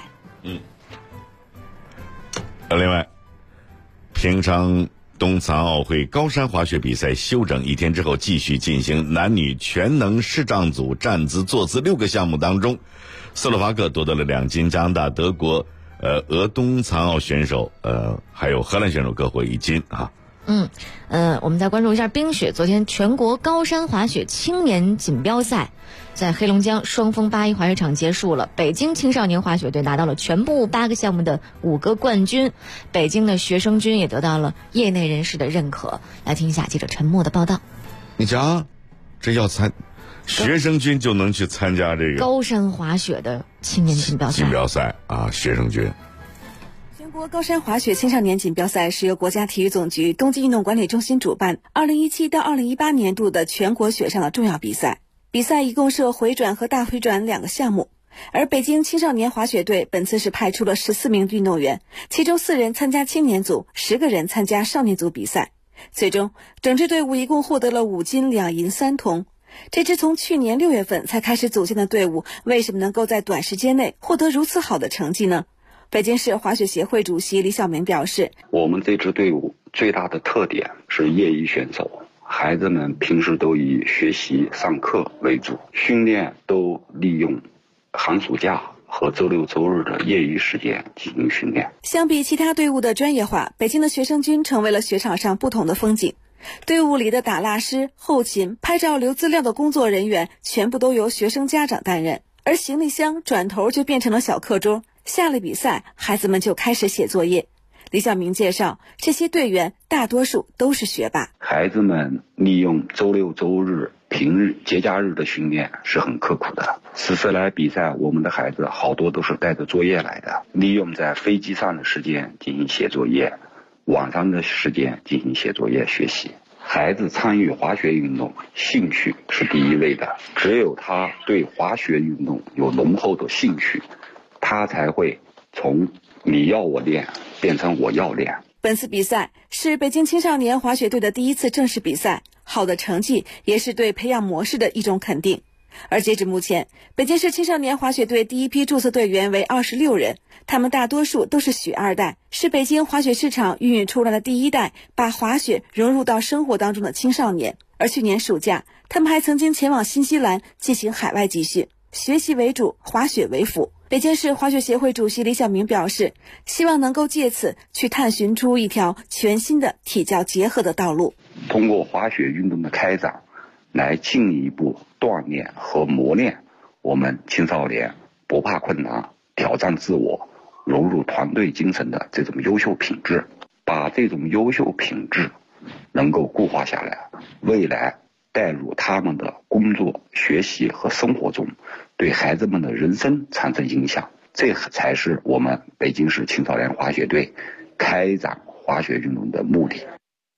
另外，平昌冬残奥会高山滑雪比赛休整1天之后继续进行，男女全能视障组站姿坐姿6个项目当中，斯洛伐克夺得了2金，加拿大、德国、俄冬残奥选手还有荷兰选手各获1金啊。 我们再关注一下冰雪。昨天全国高山滑雪青年锦标赛在黑龙江双峰8·1滑雪场结束了，北京青少年滑雪队拿到了全部8个项目的5个冠军，北京的学生军也得到了业内人士的认可。来听一下记者陈默的报道。 你瞧，这要学生军就能去参加这个高山滑雪的青年锦标赛啊，学生军。 全国高山滑雪青少年锦标赛是由国家体育总局冬季运动管理中心主办，2017到2018年度的全国雪上的重要比赛。比赛一共设回转和大回转2个项目，而北京青少年滑雪队本次是派出了14名运动员，其中4人参加青年组，10个人参加少年组比赛。最终，整支队伍一共获得了5金2银3铜。这支从去年6月份才开始组建的队伍，为什么能够在短时间内获得如此好的成绩呢？北京市滑雪协会主席李晓明表示， 我们这支队伍最大的特点是业余选手，孩子们平时都以学习上课为主，训练都利用寒暑假和周六周日的业余时间进行训练。 相比其他队伍的专业化，北京的学生军成为了雪场上不同的风景。队伍里的打蜡师、后勤、拍照留资料的工作人员全部都由学生家长担任，而行李箱转头就变成了小课桌，下了比赛，孩子们就开始写作业。李晓明介绍，这些队员大多数都是学霸。 孩子们利用周六周日、平日、节假日的训练是很刻苦的。此次来比赛，我们的孩子好多都是带着作业来的，利用在飞机上的时间进行写作业，晚上的时间进行写作业学习。孩子参与滑雪运动，兴趣是第一位的，只有他对滑雪运动有浓厚的兴趣，他才会从你要我练变成我要练。 本次比赛是北京青少年滑雪队的第1次正式比赛，好的成绩也是对培养模式的一种肯定。而截至目前，北京市青少年滑雪队第1批注册队员为26人，他们大多数都是雪2代，是北京滑雪市场孕育出来的第1代把滑雪融入到生活当中的青少年。而去年暑假，他们还曾经前往新西兰进行海外集训，学习为主，滑雪为辅。北京市滑雪协会主席李晓明表示，希望能够借此去探寻出一条全新的体教结合的道路。 通过滑雪运动的开展，来进一步锻炼和磨练我们青少年不怕困难、挑战自我、融入团队精神的这种优秀品质，把这种优秀品质能够固化下来，未来带入他们的工作、学习和生活中，对孩子们的人生产生影响。这才是我们北京市青少年滑雪队开展滑雪运动的目的。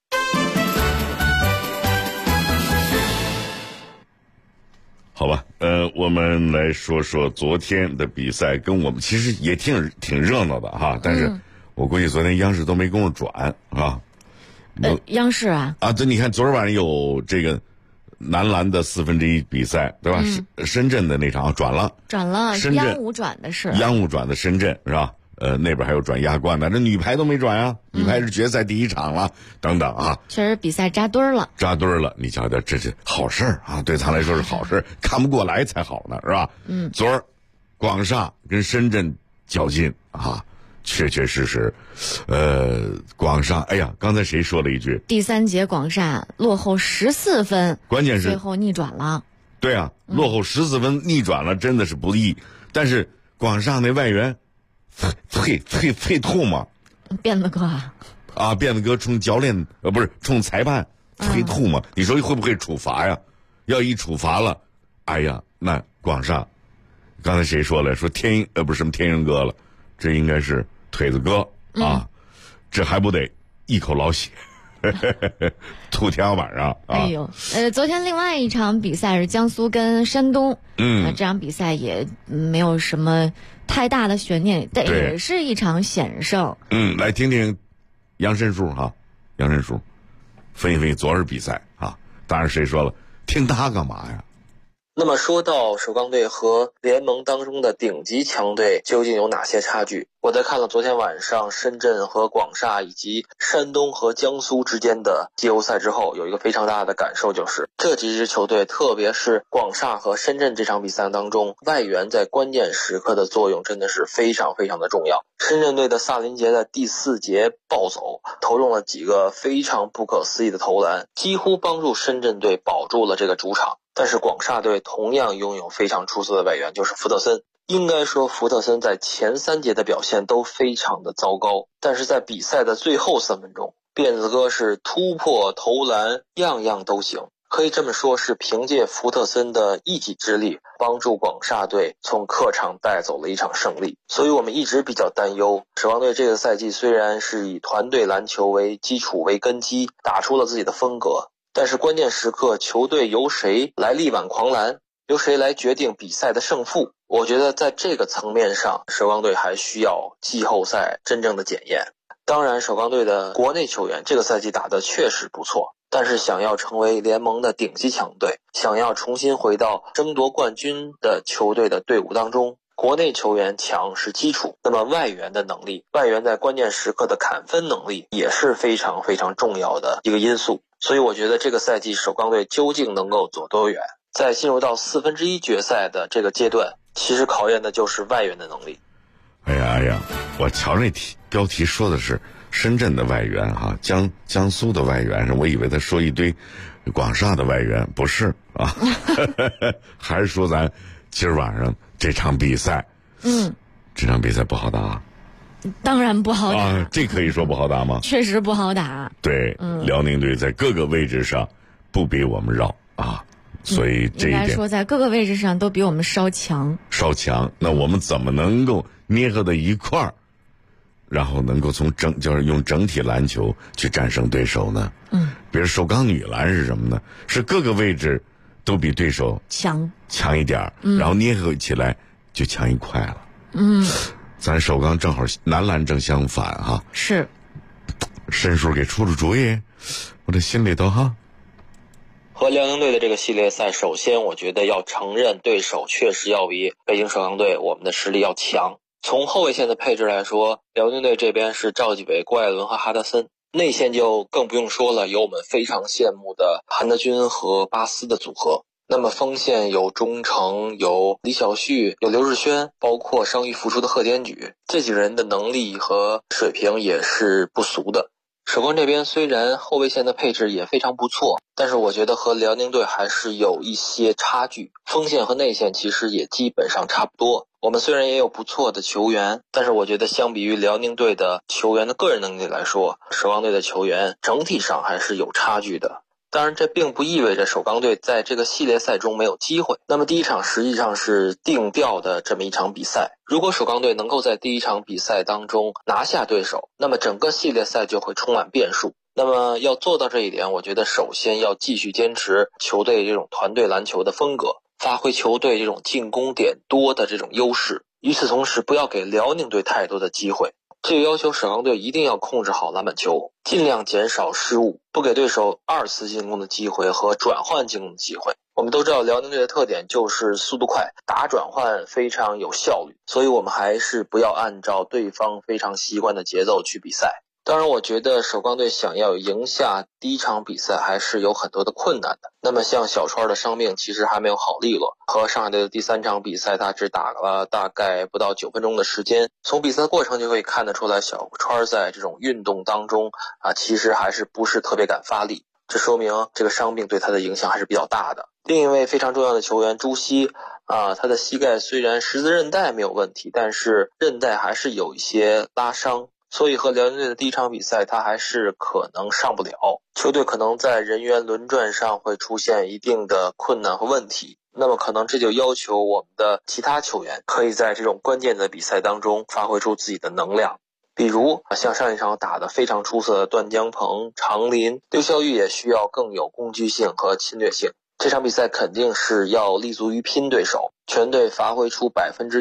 好吧，我们来说说昨天的比赛，跟我们其实也挺热闹的哈，但是我估计昨天央视都没工夫转啊。 央视啊？ 啊，对，你看昨儿晚上有这个男篮的1/4比赛，对吧？深圳的那场转了， 央五转的是央五转的深圳是吧？那边还有转亚冠的，这女排都没转呀，女排是决赛第1场了，等等啊。 确实比赛扎堆儿了， 你瞧瞧，这是好事儿啊，对咱来说是好事儿，看不过来才好呢，是吧？昨儿广厦跟深圳较劲啊，确实，广厦，哎呀，刚才谁说了一句？ 第3节广厦落后14分， 关键是最后逆转了。 对啊，落后14分逆转了，真的是不易。但是广厦那外援。费吐嘛， 辫子哥啊，辫子哥冲教练不是冲裁判费吐嘛？你说会不会处罚呀？要一处罚了，哎呀，那广厦，刚才谁说了？说不是什么天鹰哥了，这应该是腿子哥啊，这还不得一口老血吐天花板上啊！ 哎呦，昨天另外一场比赛是江苏跟山东，这场比赛也没有什么太大的悬念，但也是一场险胜。 来听听杨申书哈，杨申书分析昨日比赛啊。当然谁说了，听他干嘛呀？ 那么说到首钢队和联盟当中的顶级强队究竟有哪些差距？我在看了昨天晚上深圳和广厦以及山东和江苏之间的季后赛之后，有一个非常大的感受，就是这几支球队，特别是广厦和深圳这场比赛当中，外援在关键时刻的作用真的是非常非常的重要。深圳队的萨林杰在第4节暴走，投中了几个非常不可思议的投篮，几乎帮助深圳队保住了这个主场。但是广厦队同样拥有非常出色的外援，就是福特森。应该说福特森在前3节的表现都非常的糟糕，但是在比赛的最后3分钟，辫子哥是突破投篮样样都行，可以这么说是凭借福特森的一己之力帮助广厦队从客场带走了一场胜利。所以我们一直比较担忧首钢队这个赛季虽然是以团队篮球为基础为根基，打出了自己的风格，但是关键时刻球队由谁来力挽狂澜，由谁来决定比赛的胜负，我觉得在这个层面上首钢队还需要季后赛真正的检验。当然首钢队的国内球员这个赛季打得确实不错，但是想要成为联盟的顶级强队，想要重新回到争夺冠军的球队的队伍当中，国内球员强是基础，那么外援的能力，外援在关键时刻的砍分能力也是非常非常重要的一个因素。所以我觉得这个赛季首钢队究竟能够走多远，在进入到1/4决赛的这个阶段，其实考验的就是外援的能力。 哎呀，我瞧这标题说的是深圳的外援哈，江苏的外援，我以为他说一堆广厦的外援，不是啊，还是说咱今儿晚上这场比赛，这场比赛不好打。 当然不好打啊，这可以说不好打吗？ 确实不好打。 对，辽宁队在各个位置上不比我们绕啊，所以这一点应该说在各个位置上都比我们稍强。 那我们怎么能够捏合在一块儿，然后能够就是用整体篮球去战胜对手呢？比如首钢女篮是什么呢？是各个位置都比对手强一点，然后捏合起来就强一块了。咱首钢正好男篮正相反哈。 是。 申叔给出主意，我这心里头哈。 和辽宁队的这个系列赛，首先我觉得要承认对手确实要比北京首钢队我们的实力要强。从后卫线的配置来说，辽宁队这边是赵继伟、郭艾伦和哈德森，内线就更不用说了，有我们非常羡慕的韩德君和巴斯的组合。那么锋线有钟诚，有李晓旭，有刘志轩，包括伤愈复出的贺坚举，这几个人的能力和水平也是不俗的。首钢这边虽然后卫线的配置也非常不错，但是我觉得和辽宁队还是有一些差距，锋线和内线其实也基本上差不多。我们虽然也有不错的球员，但是我觉得相比于辽宁队的球员的个人能力来说，首钢队的球员整体上还是有差距的。当然这并不意味着首钢队在这个系列赛中没有机会。那么第一场实际上是定调的这么一场比赛，如果首钢队能够在第一场比赛当中拿下对手，那么整个系列赛就会充满变数。那么要做到这一点，我觉得首先要继续坚持球队这种团队篮球的风格，发挥球队这种进攻点多的这种优势，与此同时不要给辽宁队太多的机会。这个要求首钢队一定要控制好篮板球，尽量减少失误，不给对手2次进攻的机会和转换进攻的机会。我们都知道辽宁队的特点就是速度快，打转换非常有效率，所以我们还是不要按照对方非常习惯的节奏去比赛。当然我觉得首钢队想要赢下第一场比赛还是有很多的困难的。那么像小川的伤病其实还没有好利落，和上海队的第3场比赛他只打了大概不到9分钟的时间，从比赛的过程就可以看得出来，小川在这种运动当中其实还是不是特别敢发力，这说明这个伤病对他的影响还是比较大的。另一位非常重要的球员朱熹他的膝盖虽然十字韧带没有问题，但是韧带还是有一些拉伤，所以和辽宁队的第一场比赛他还是可能上不了，球队可能在人员轮转上会出现一定的困难和问题。那么可能这就要求我们的其他球员可以在这种关键的比赛当中发挥出自己的能量。 比如像上一场打得非常出色的段江鹏、常林，刘晓玉也需要更有攻击性和侵略性。这场比赛肯定是要立足于拼对手，全队发挥出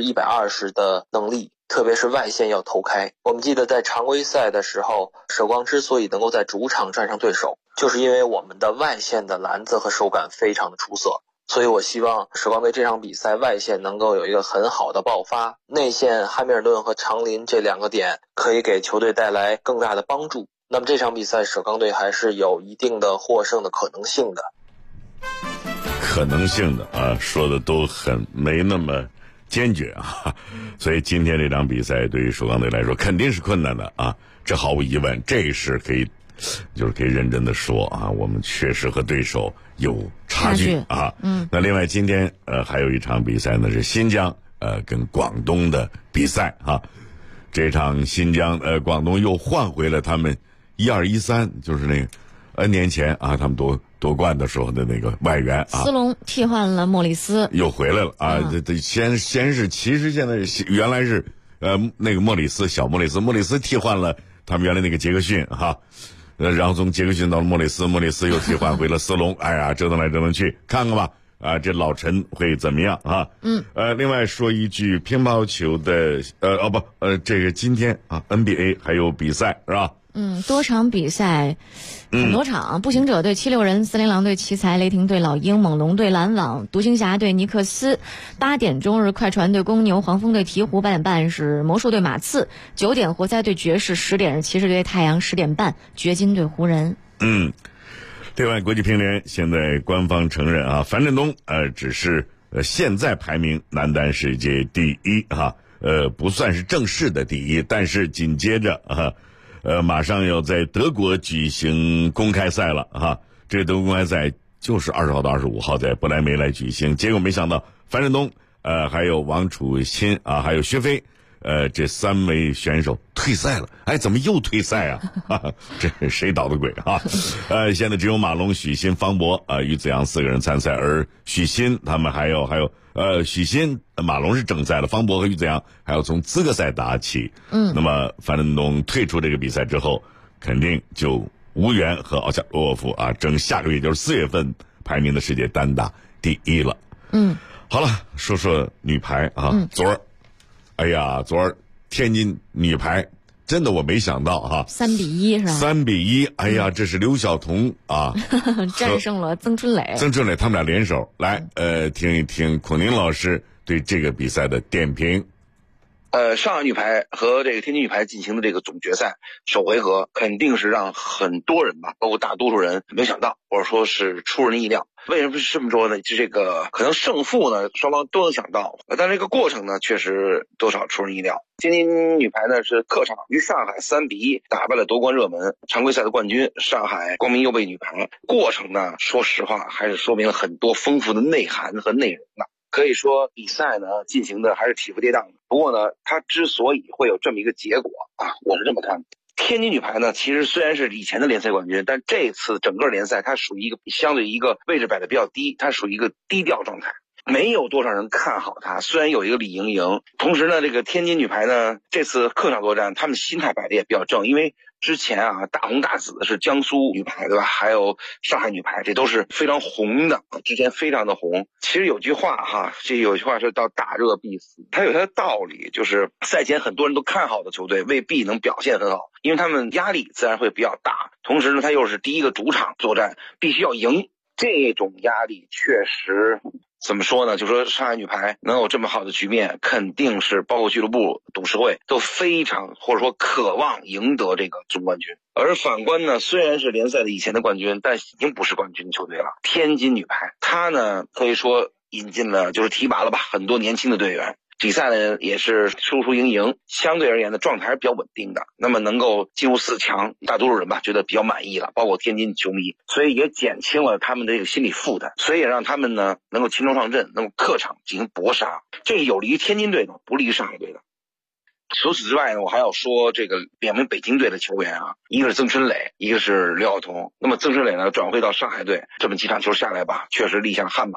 120%的能力，特别是外线要投开。我们记得在常规赛的时候，首钢之所以能够在主场战胜对手，就是因为我们的外线的篮子和手感非常的出色。所以我希望首钢队这场比赛外线能够有一个很好的爆发，内线汉密尔顿和常林这2个点可以给球队带来更大的帮助。那么这场比赛首钢队还是有一定的获胜的可能性的。 可能性的啊，说的都很没那么坚决啊，所以今天这场比赛对于首钢队来说肯定是困难的啊，这毫无疑问，这是可以认真的说啊，我们确实和对手有差距啊。那另外今天还有一场比赛呢，是新疆跟广东的比赛啊，这场新疆广东又换回了他们12、13，就是那个N 年前啊，他们夺冠的时候的那个外援啊， 斯隆替换了莫里斯， 又回来了啊。先是其实现在原来是那个小莫里斯替换了他们原来那个杰克逊哈，然后从杰克逊到了莫里斯又替换回了斯隆，哎呀，折腾来折腾去，看看吧啊，这老陈会怎么样啊？另外说一句，乒乓球的这个今天啊 NBA 还有比赛是吧？ 多场比赛，很多场。步行者队76人，森林狼队奇才，雷霆队老鹰，猛龙队篮网，独行侠队尼克斯。8点钟是快船队公牛，黄蜂队鹈鹕。8点半是魔术队马刺。9点活塞队爵士。10点是骑士队太阳。10点半掘金队湖人。 另外，国际乒联现在官方承认啊，樊振东只是现在排名男单世界第1啊，不算是正式的第1，但是紧接着马上要在德国举行公开赛了哈，这德国公开赛就是20号到25号在不来梅来举行，结果没想到樊振东还有王楚钦啊，还有薛飞这3位选手退赛了。哎，怎么又退赛啊？这是谁捣的鬼啊？现在只有马龙、许昕、方博于子洋4个人参赛，而许昕他们还有许昕、马龙是正赛了，方博和于子洋还要从资格赛打起。那么樊振东退出这个比赛之后，肯定就无缘和奥恰洛夫争下个月就是4月份排名的世界单打第1了。好了，说说女排啊，昨儿天津女排真的我没想到哈 ，3比1是吧 ？3比1，哎呀，这是刘晓彤啊战胜了曾春蕾。 他们俩联手来，听一听孔宁老师对这个比赛的点评。 上海女排和这个天津女排进行的这个总决赛首回合，肯定是让很多人吧，包括大多数人没想到，或者说是出人意料。为什么是这么说呢？就这个可能胜负呢，双方都能想到，但这个过程呢，确实多少出人意料。天津女排呢是客场于上海3比1打败了夺冠热门常规赛的冠军上海光明右贝女排。过程呢，说实话还是说明了很多丰富的内涵和内容的。可以说比赛呢进行的还是起伏跌宕的。不过呢，它之所以会有这么一个结果啊，我是这么看的。天津女排呢，其实虽然是以前的联赛冠军，但这次整个联赛它属于一个相对一个位置摆的比较低，它属于一个低调状态，没有多少人看好它。虽然有一个李盈莹，同时呢，这个天津女排呢，这次客场作战，他们心态摆的也比较正，因为之前啊，大红大紫的是江苏女排，对吧？还有上海女排，这都是非常红的，之前非常的红。其实有句话哈，这有句话是叫打热必死，它有它的道理，就是赛前很多人都看好的球队未必能表现很好，因为他们压力自然会比较大，同时呢，它又是第一个主场作战，必须要赢，这种压力确实。怎么说呢？就说上海女排能有这么好的局面，肯定是包括俱乐部、董事会都非常或者说渴望赢得这个总冠军。而反观呢，虽然是联赛的以前的冠军，但已经不是冠军球队了。天津女排，她呢可以说引进了，就是提拔了吧，很多年轻的队员。比赛呢也是输输赢赢，相对而言的状态还是比较稳定的。那么能够进入4强，大多数人吧觉得比较满意了，包括天津球迷，所以也减轻了他们的这个心理负担，所以也让他们呢能够轻装上阵，能够客场进行搏杀，这有利于天津队的，不利于上海队的。除此之外呢，我还要说这个2名北京队的球员啊，一个是曾春蕾，一个是刘晓彤。那么曾春蕾呢转会到上海队，这么几场球下来吧，确实立下汗马功劳。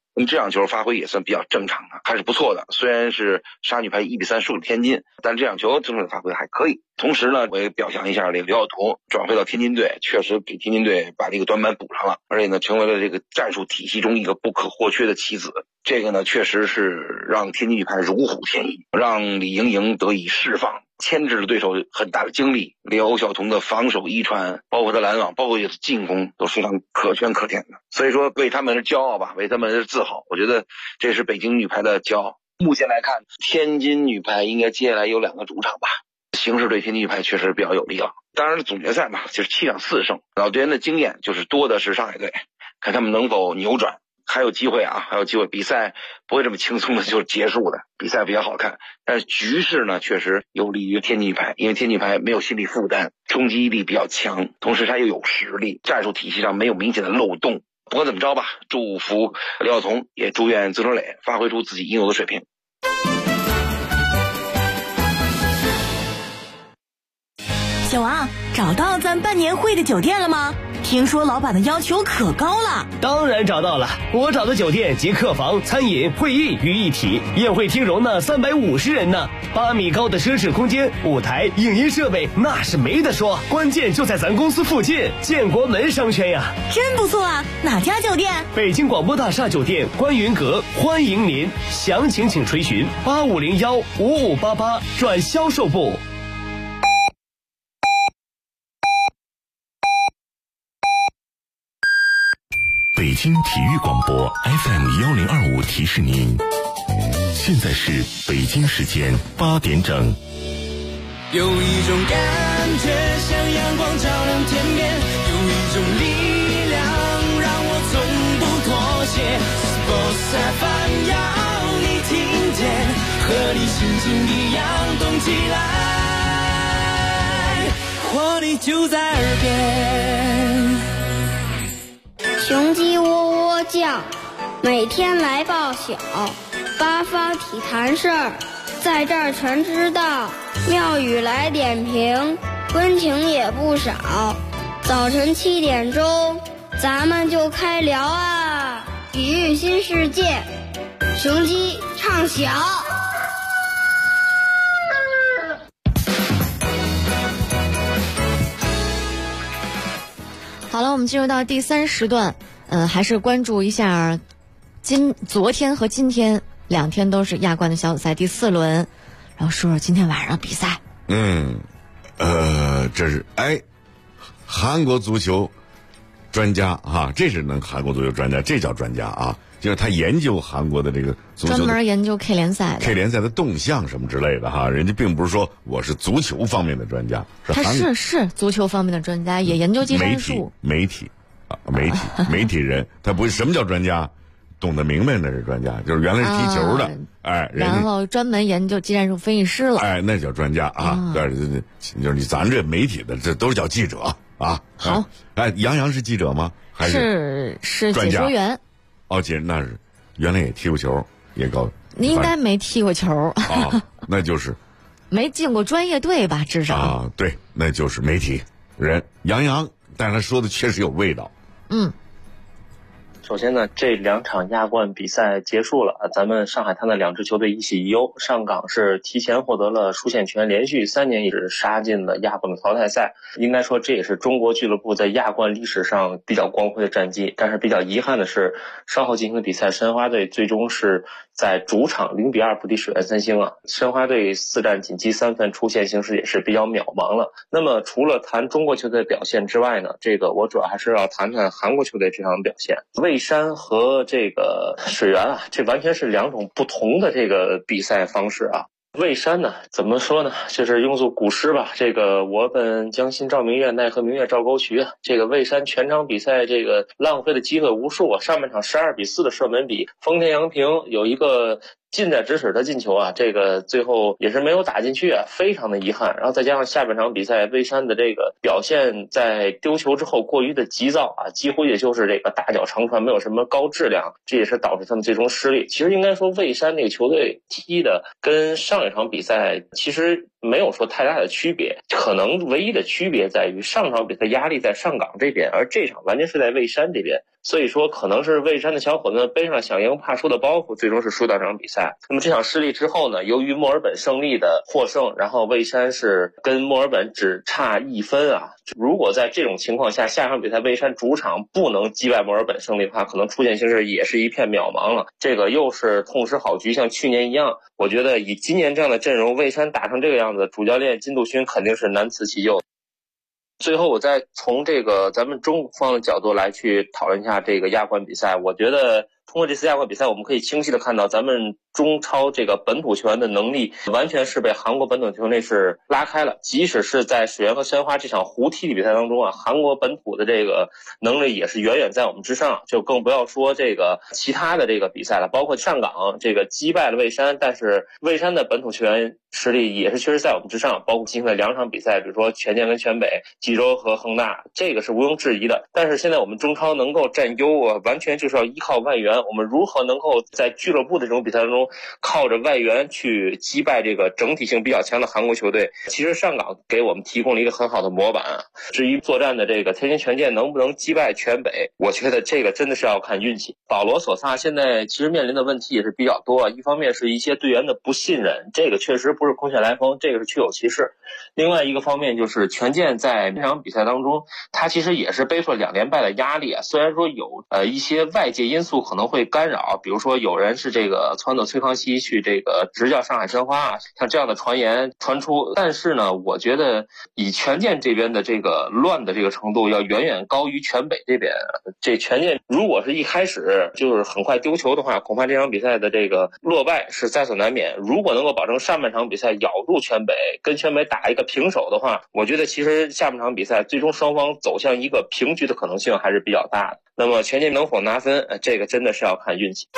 那么这场球发挥也算比较正常的，还是不错的。虽然是沙女排1-3输给天津，但这场球正式的发挥还可以。同时呢，我也表扬一下这个刘晓彤转会到天津队，确实给天津队把这个短板补上了，而且呢，成为了这个战术体系中一个不可或缺的棋子。这个呢，确实是让天津女排如虎添翼，让李盈莹得以释放，牵制了对手很大的精力。刘晓彤的防守一传，包括他拦网，包括进攻都非常可圈可点的。所以说，为他们的骄傲吧，为他们的自豪，我觉得这是北京女排的骄傲。目前来看，天津女排应该接下来有2个主场吧，形势对天津女排确实比较有利了。当然，总决赛嘛，就是7场4胜，老队员的经验就是多的是上海队，看他们能否扭转。还有机会啊，还有机会，比赛不会这么轻松的就结束的，比赛比较好看，但是局势呢确实有利于天津女排，因为天津女排没有心理负担，冲击力比较强，同时它又有实力，战术体系上没有明显的漏洞。不管怎么着吧，祝福刘晓彤，也祝愿曾哲磊发挥出自己应有的水平。 小王，找到咱办年会的酒店了吗？听说老板的要求可高了。 当然找到了，我找的酒店集客房、餐饮、会议于一体，宴会厅容纳350人呢，8米高的奢侈空间，舞台、影音设备那是没得说，关键就在咱公司附近，建国门商圈呀。 真不错啊，哪家酒店？ 北京广播大厦酒店观云阁，欢迎您，详情请垂询8501-5588转销售部。 北京体育广播 FM1025提示您，现在是北京时间8点整。 有一种感觉像阳光照亮天边，有一种力量让我从不妥协。Sports FM 要你听见，和你心情一样动起来，活力就在耳边。 雄鸡喔喔叫，每天来报晓，八方体坛事儿，在这儿全知道。妙语来点评，温情也不少。早晨7点钟，咱们就开聊啊！体育新世界，雄鸡唱晓。 好了，我们进入到第3时段，还是关注一下昨天和今天2天都是亚冠的小组赛第4轮，然后说说今天晚上比赛。 这是韩国足球专家啊，这是韩国足球专家，这叫专家啊，就是他研究韩国的这个足球， 专门研究 K 联赛的动向什么之类的哈。人家并不是说我是足球方面的专家， 他是足球方面的专家，也研究技战术。 媒体人，他不是什么叫专家，懂得明白那是专家，就是原来是踢球的， 然后专门研究技战术分析师了， 那叫专家啊。就是咱这媒体的，这都是叫记者啊。 好， 杨洋是记者吗？还是解说员？ 那是原来也踢过球，也高。 你应该没踢过球那就是没进过专业队吧？至少对，那就是媒体人杨洋，但是他说的确实有味道。 首先呢，这2场亚冠比赛结束了，咱们上海滩的2支球队一喜一忧。上港是提前获得了出线权，连续3年一直杀进了亚冠的淘汰赛。应该说这也是中国俱乐部在亚冠历史上比较光辉的战绩。但是比较遗憾的是，稍后进行的比赛，申花队最终是在主场0-2不敌水原三星啊。申花队4战仅积3分，出线形势也是比较渺茫了。那么除了谈中国球队表现之外呢，我主要还是要谈谈韩国球队这场表现。蔚山和这个水原啊，这完全是2种不同的这个比赛方式啊。蔚山呢，怎么说呢？就是用作古诗吧。我本将心照明月，奈何明月照沟渠啊。蔚山全场比赛浪费的机会无数啊。上半场12-4的射门比，丰田洋平有一个近在咫尺的进球啊，这个最后也是没有打进去啊，非常的遗憾。然后再加上下半场比赛魏山的这个表现在丢球之后过于的急躁啊，几乎也就是这个大脚长传，没有什么高质量，这也是导致他们最终失利。其实应该说魏山这个球队踢的跟上一场比赛其实没有说太大的区别，可能唯一的区别在于上场比赛压力在上港这边，而这场完全是在魏山这边。所以说可能是魏山的小伙子们背上想赢怕输的包袱，最终是输掉这场比赛。那么这场失利之后呢，由于墨尔本胜利的获胜，然后魏山是跟墨尔本只差1分啊。如果在这种情况下，下场比赛魏山主场不能击败墨尔本胜利的话，可能出现形势也是一片渺茫了。这个又是痛失好局，像去年一样。我觉得以今年这样的阵容，魏山打成这个样子，主教练金杜勋肯定是难辞其咎。最后我再从这个咱们中方的角度来去讨论一下这个亚冠比赛。我觉得通过这次亚冠比赛，我们可以清晰的看到咱们中超这个本土球员的能力完全是被韩国本土球队是拉开了。即使是在水源和申花这场胡踢的比赛当中啊，韩国本土的这个能力也是远远在我们之上，就更不要说这个其他的这个比赛了。包括上港这个击败了魏山，但是魏山的本土球员实力也是确实在我们之上，包括今天的2场比赛，比如说权健跟全北、济州和恒大，这个是毋庸置疑的。但是现在我们中超能够占优啊，完全就是要依靠外援。我们如何能够在俱乐部的这种比赛当中靠着外援去击败这个整体性比较强的韩国球队？其实上港给我们提供了一个很好的模板啊。至于作战的这个天津权健能不能击败全北，我觉得这个真的是要看运气。保罗索萨现在其实面临的问题也是比较多啊，一方面是一些队员的不信任，这个确实不是空穴来风，这个是确有其事。另外一个方面就是权健在这场比赛当中，他其实也是背负了2连败的压力啊。虽然说有一些外界因素可能会干扰，比如说有人是这个撺掇崔康熙去这个执教上海申花啊，像这样的传言传出。但是呢，我觉得以权健这边的这个乱的这个程度要远远高于全北这边。这权健如果是一开始就是很快丢球的话，恐怕这场比赛的这个落败是在所难免。如果能够保证上半场比赛咬住全北，跟全北打一个平手的话，我觉得其实下半场比赛最终双方走向一个平局的可能性还是比较大的。那么权健能否拿分，这个真的是要看运气。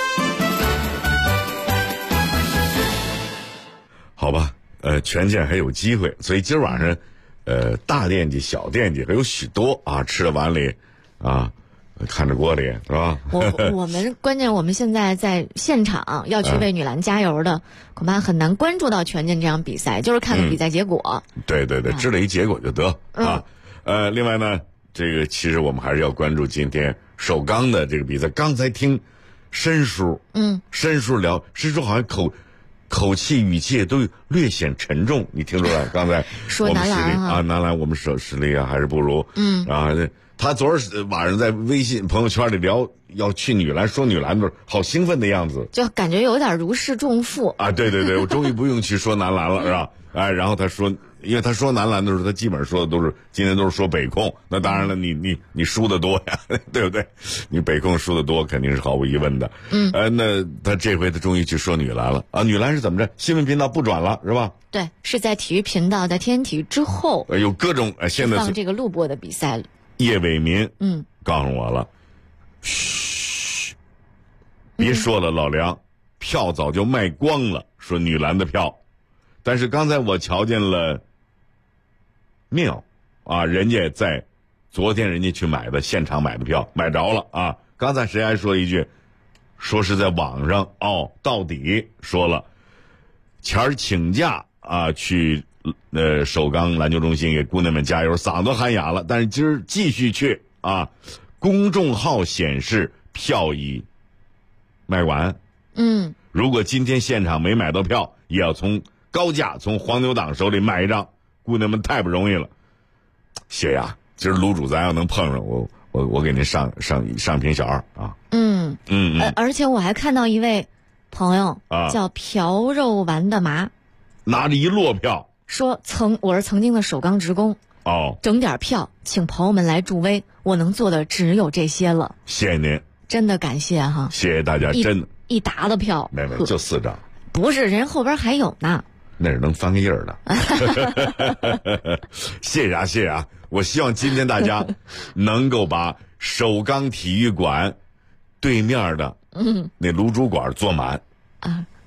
好吧，权健还有机会，所以今儿晚上，大惦记小惦记还有许多啊，吃着碗里啊，看着锅里是吧？ 我们关键我们现在在现场要去为女篮加油的，恐怕很难关注到权健这场比赛，就是看个比赛结果。 对对对，知道一结果就得啊。另外呢，这个其实我们还是要关注今天首钢的这个比赛。刚才听申叔聊，申叔好像口气语气都略显沉重，你听出来？刚才说男篮啊， 男篮我们实力啊还是不如。他昨儿晚上在微信朋友圈里聊要去女篮，说女篮的好兴奋的样子， 就感觉有点如释重负啊。对对对，我终于不用去说男篮了，是吧？然后他说，因为他说男篮的时候，他基本上说的今天都是说北控。那当然了，你输的多呀，对不对？你北控输的多，肯定是毫无疑问的。那他这回他终于去说女篮了啊！女篮是怎么着？新闻频道不转了是吧？ 对，是在体育频道，在天天体育之后， 有各种现在放这个录播的比赛。 叶伟民告诉我了，嘘，别说了，老梁，票早就卖光了，说女篮的票。但是刚才我瞧见了妙啊，人家在昨天人家去买的现场买的票买着了啊。刚才谁还说一句，说是在网上到底说了前儿请假啊去首钢篮球中心给姑娘们加油，嗓子喊哑了，但是今儿继续去啊。公众号显示票已卖完。如果今天现场没买到票，也要从高价从黄牛党手里买一张，姑娘们太不容易了。谢呀，今儿卤煮咱要能碰上，我给您上瓶小二啊。 而且我还看到一位朋友叫瓢肉丸的麻， 拿着一摞票。 说我是曾经的首钢职工整点票，请朋友们来助威，我能做的只有这些了。 谢谢您， 真的感谢哈， 谢谢大家，真的。 一沓的票， 没就4张， 不是人后边还有呢， 那是能翻个印儿的。谢谢啊！我希望今天大家能够把首钢体育馆对面的那卤煮馆坐满啊。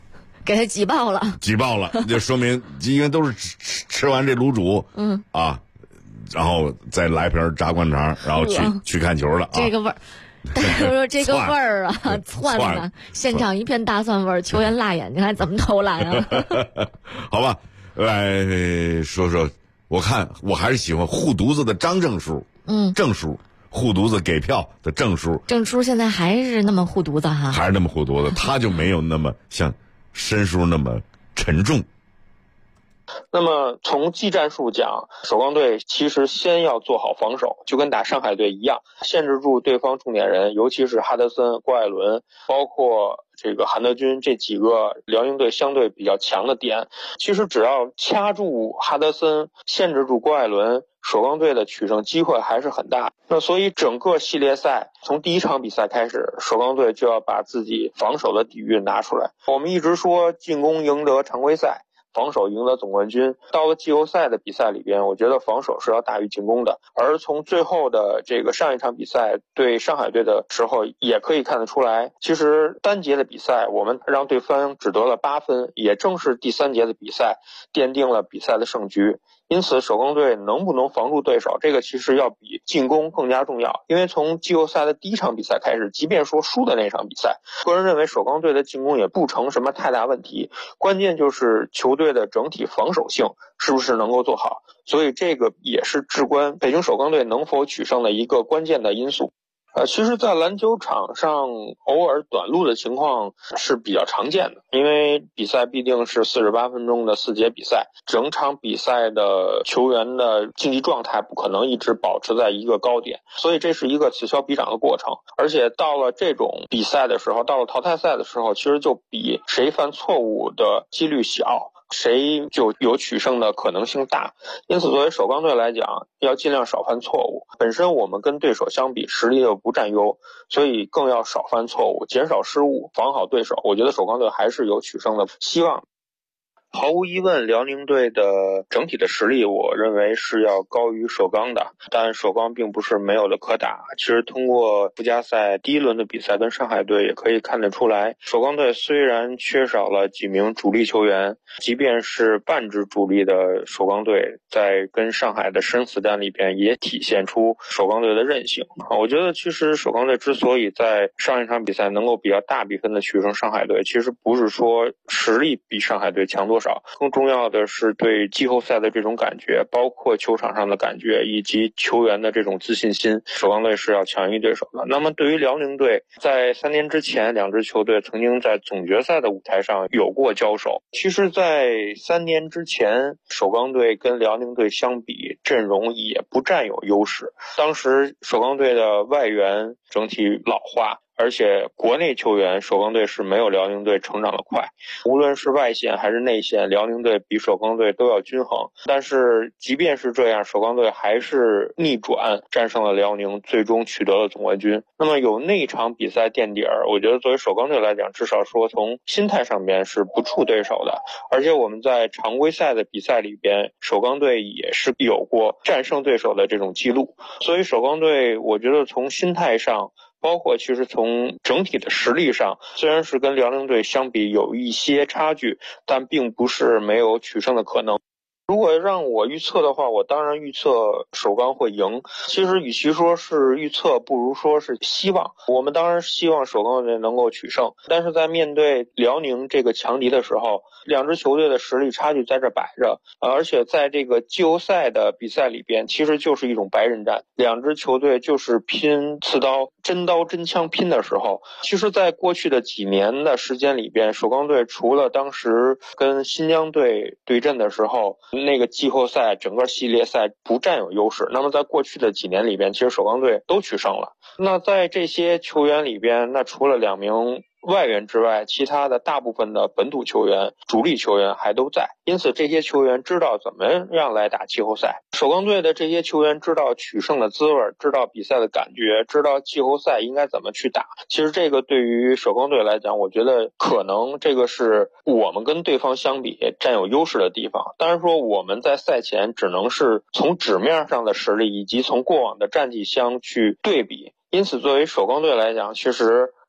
给他挤爆了， 就说明因为都是吃完这卤煮，然后再来瓶炸灌肠，然后去看球了。 这个味儿，大家说这个味儿啊，窜了，现场一片大蒜味儿，球员辣眼睛，还怎么投篮啊？ 好吧，来说说，我看我还是喜欢护犊子的张正叔，正叔。护犊子给票的郑叔现在还是那么护犊子哈，还是那么护犊子，他就没有那么像申叔那么沉重。 那么从技战术讲，首钢队其实先要做好防守，就跟打上海队一样，限制住对方重点人，尤其是哈德森、郭艾伦，包括这个韩德君这几个辽宁队相对比较强的点。其实只要掐住哈德森，限制住郭艾伦，首钢队的取胜机会还是很大。那所以整个系列赛从第一场比赛开始，首钢队就要把自己防守的底蕴拿出来。我们一直说进攻赢得常规赛，防守赢得总冠军，到了季后赛的比赛里边，我觉得防守是要大于进攻的。而从最后的这个上一场比赛对上海队的时候，也可以看得出来，其实单节的比赛我们让对方只得了8分，也正是第3节的比赛奠定了比赛的胜局。因此首钢队能不能防住对手，这个其实要比进攻更加重要。因为从季后赛的第一场比赛开始，即便说输的那场比赛，个人认为首钢队的进攻也不成什么太大问题，关键就是球队的整体防守性是不是能够做好，所以这个也是至关北京首钢队能否取胜的一个关键的因素。其实在篮球场上偶尔短路的情况是比较常见的，因为比赛必定是48分钟的4节比赛，整场比赛的球员的竞技状态不可能一直保持在一个高点，所以这是一个此消彼长的过程。而且到了这种比赛的时候，到了淘汰赛的时候，其实就比谁犯错误的几率小，谁就有取胜的可能性大。因此作为首钢队来讲，要尽量少犯错误。本身我们跟对手相比实力又不占优，所以更要少犯错误，减少失误，防好对手。我觉得首钢队还是有取胜的希望。毫无疑问，辽宁队的整体的实力我认为是要高于首钢的，但首钢并不是没有的可打。其实通过附加赛第1轮的比赛跟上海队也可以看得出来，首钢队虽然缺少了几名主力球员，即便是半支主力的首钢队在跟上海的生死战里边也体现出首钢队的韧性。我觉得其实首钢队之所以在上一场比赛能够比较大比分的取胜上海队，其实不是说实力比上海队强多少，更重要的是对季后赛的这种感觉，包括球场上的感觉以及球员的这种自信心，首钢队是要强于对手的。那么对于辽宁队，在3年之前2支球队曾经在总决赛的舞台上有过交手。其实在3年之前，首钢队跟辽宁队相比，阵容也不占有优势。当时首钢队的外援整体老化，而且国内球员首钢队是没有辽宁队成长的快，无论是外线还是内线，辽宁队比首钢队都要均衡。但是即便是这样，首钢队还是逆转战胜了辽宁，最终取得了总冠军。那么有那场比赛垫底儿，我觉得作为首钢队来讲，至少说从心态上面是不怵对手的。而且我们在常规赛的比赛里边，首钢队也是有过战胜对手的这种记录。所以首钢队我觉得从心态上，包括其实从整体的实力上，虽然是跟辽宁队相比有一些差距，但并不是没有取胜的可能。如果让我预测的话，我当然预测首钢会赢。其实与其说是预测，不如说是希望。我们当然希望首钢队能够取胜，但是在面对辽宁这个强敌的时候，2支球队的实力差距在这摆着，而且在这个季后赛的比赛里边，其实就是一种白刃战，2支球队就是拼刺刀，真刀真枪拼的时候。其实在过去的几年的时间里边，首钢队除了当时跟新疆队对阵的时候，那个季后赛整个系列赛不占有优势，那么在过去的几年里边，其实首钢队都取胜了。那在这些球员里边，那除了2名外援之外，其他的大部分的本土球员、主力球员还都在，因此这些球员知道怎么样来打季后赛。首钢队的这些球员知道取胜的滋味，知道比赛的感觉，知道季后赛应该怎么去打。其实这个对于首钢队来讲，我觉得可能这个是我们跟对方相比占有优势的地方。当然说我们在赛前只能是从纸面上的实力以及从过往的战绩相去对比。因此作为首钢队来讲，其实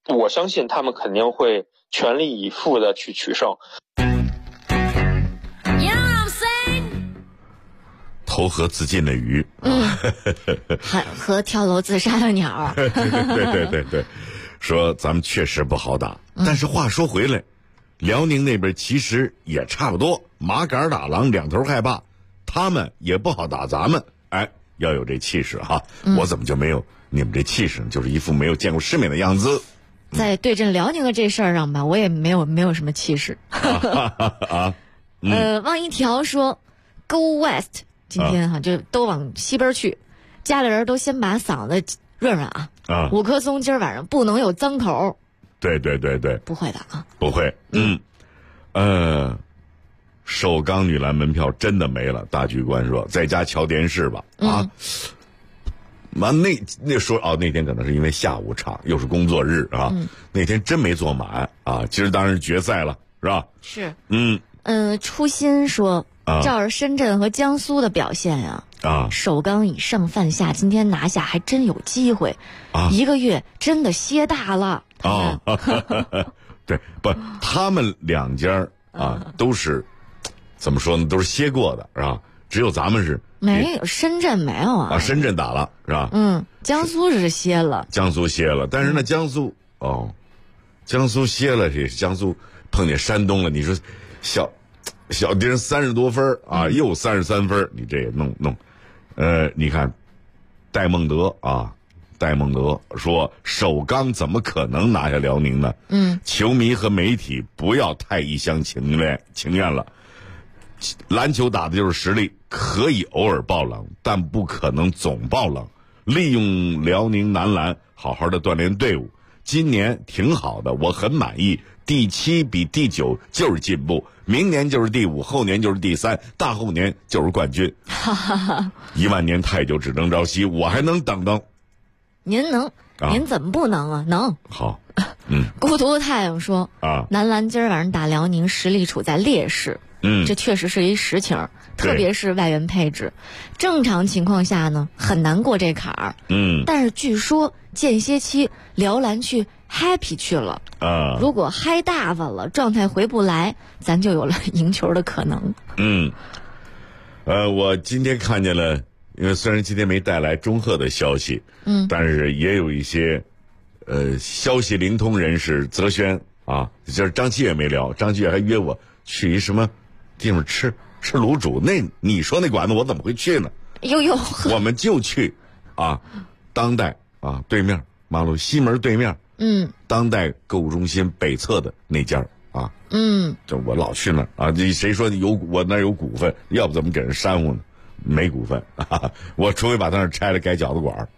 我相信他们肯定会全力以赴的去取胜。 投河自尽的鱼， 和跳楼自杀的鸟。 对，说咱们确实不好打，但是话说回来，辽宁那边其实也差不多，麻杆打狼两头害怕，他们也不好打咱们，哎，要有这气势哈。我怎么就没有你们这气势呢？就是一副没有见过世面的样子。 在对阵辽宁的这事儿上吧，我也没有什么气势。汪一条说 ，Go West。今天就都往西边去，家里人都先把嗓子润润啊。五棵松今儿晚上不能有脏口。 对， 不会的啊， 不会。首钢女篮门票真的没了。大局观说在家瞧电视吧。完那说那天可能是因为下午场又是工作日啊，那天真没坐满啊。今儿当然是决赛了，是吧？ 是。初心说。照着深圳和江苏的表现呀，首钢以上犯下，今天拿下还真有机会。一个月真的歇大了。 对，不，他们两家都是怎么说呢？都是歇过的，是吧？只有咱们是没有，深圳没有啊。 深圳打了是吧？ 江苏是歇了。 江苏歇了，但是呢，江苏歇了，这江苏碰见山东了，你说小丁30多分啊，又33分，你这也弄，你看，戴梦德说首钢怎么可能拿下辽宁呢？球迷和媒体不要太一厢情愿了。篮球打的就是实力，可以偶尔爆冷，但不可能总爆冷。利用辽宁男篮好好的锻炼队伍，今年挺好的，我很满意。第7比第9就是进步，明年就是第5，后年就是第3，大后年就是冠军。10000年太久，只能朝夕，我还能等等。 您能？您怎么不能啊？能。 好。 孤独的太阳说男篮今儿晚上打辽宁，实力处在劣势。这确实是一实情，特别是外援配置。正常情况下呢，很难过这坎儿。但是据说间歇期辽篮去 happy 去了如果嗨大发了，状态回不来，咱就有了赢球的可能。 我今天看见了，因为虽然今天没带来中赫的消息，但是也有一些消息灵通人士泽轩就是张继岳没聊，张继岳还约我去一什么地方吃卤煮，那你说那馆子我怎么会去呢？我们就去当代对面马路西门对面当代购物中心北侧的那家就我老去那儿谁说我那儿有股份，要不怎么给人煽乎呢？没股份我除非把他那儿拆了改饺子馆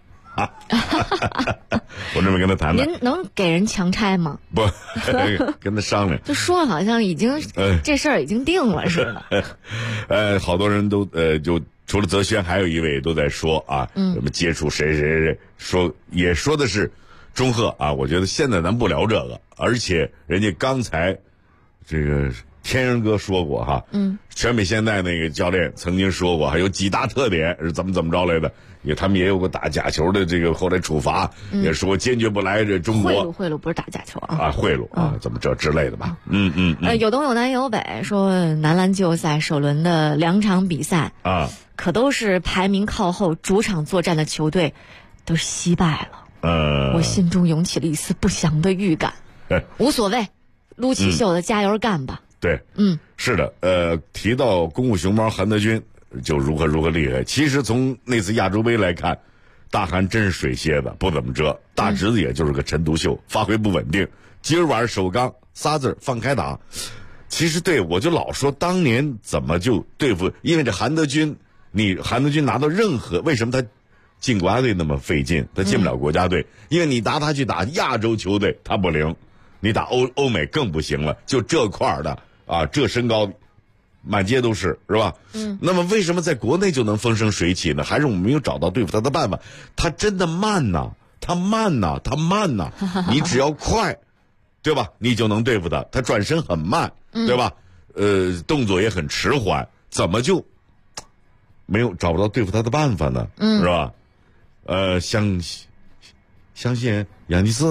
我这么跟他谈谈。 您能给人强拆吗？ 不跟他商量。 就说好像已经这事儿已经定了似的。好多人都就除了泽轩，还有一位都在说什么接触谁，也说的是中赫我觉得现在咱不聊这个，而且人家刚才这个天人哥说过全美现代那个教练曾经说过，还有几大特点是怎么着来的，他们也有个打假球的这个后来处罚，也说坚决不来这中国贿赂不是打假球贿赂怎么这之类的吧。 有东有南有北，说男篮季后赛首轮的2场比赛可都是排名靠后主场作战的球队都惜败了。我心中涌起了一丝不祥的预感。无所谓，撸起袖子加油干吧。 对，是的，提到公务熊猫韩德君就如何厉害。其实从那次亚洲杯来看，大韩真是水蝎子，不怎么遮。大侄子也就是个陈独秀，发挥不稳定。今儿晚上首钢仨字放开打。其实对我就老说当年怎么就对付，因为这韩德君拿到任何，为什么他进国家队那么费劲，他进不了国家队，因为你拿他去打亚洲球队他不灵，你打欧美更不行了。就这块的这身高满街都是吧？那么为什么在国内就能风生水起呢？还是我们没有找到对付他的办法。他真的慢呐，他慢呐，你只要快，对吧？你就能对付他。他转身很慢，对吧？动作也很迟缓，怎么就找不到对付他的办法呢？是吧？相信亚尼斯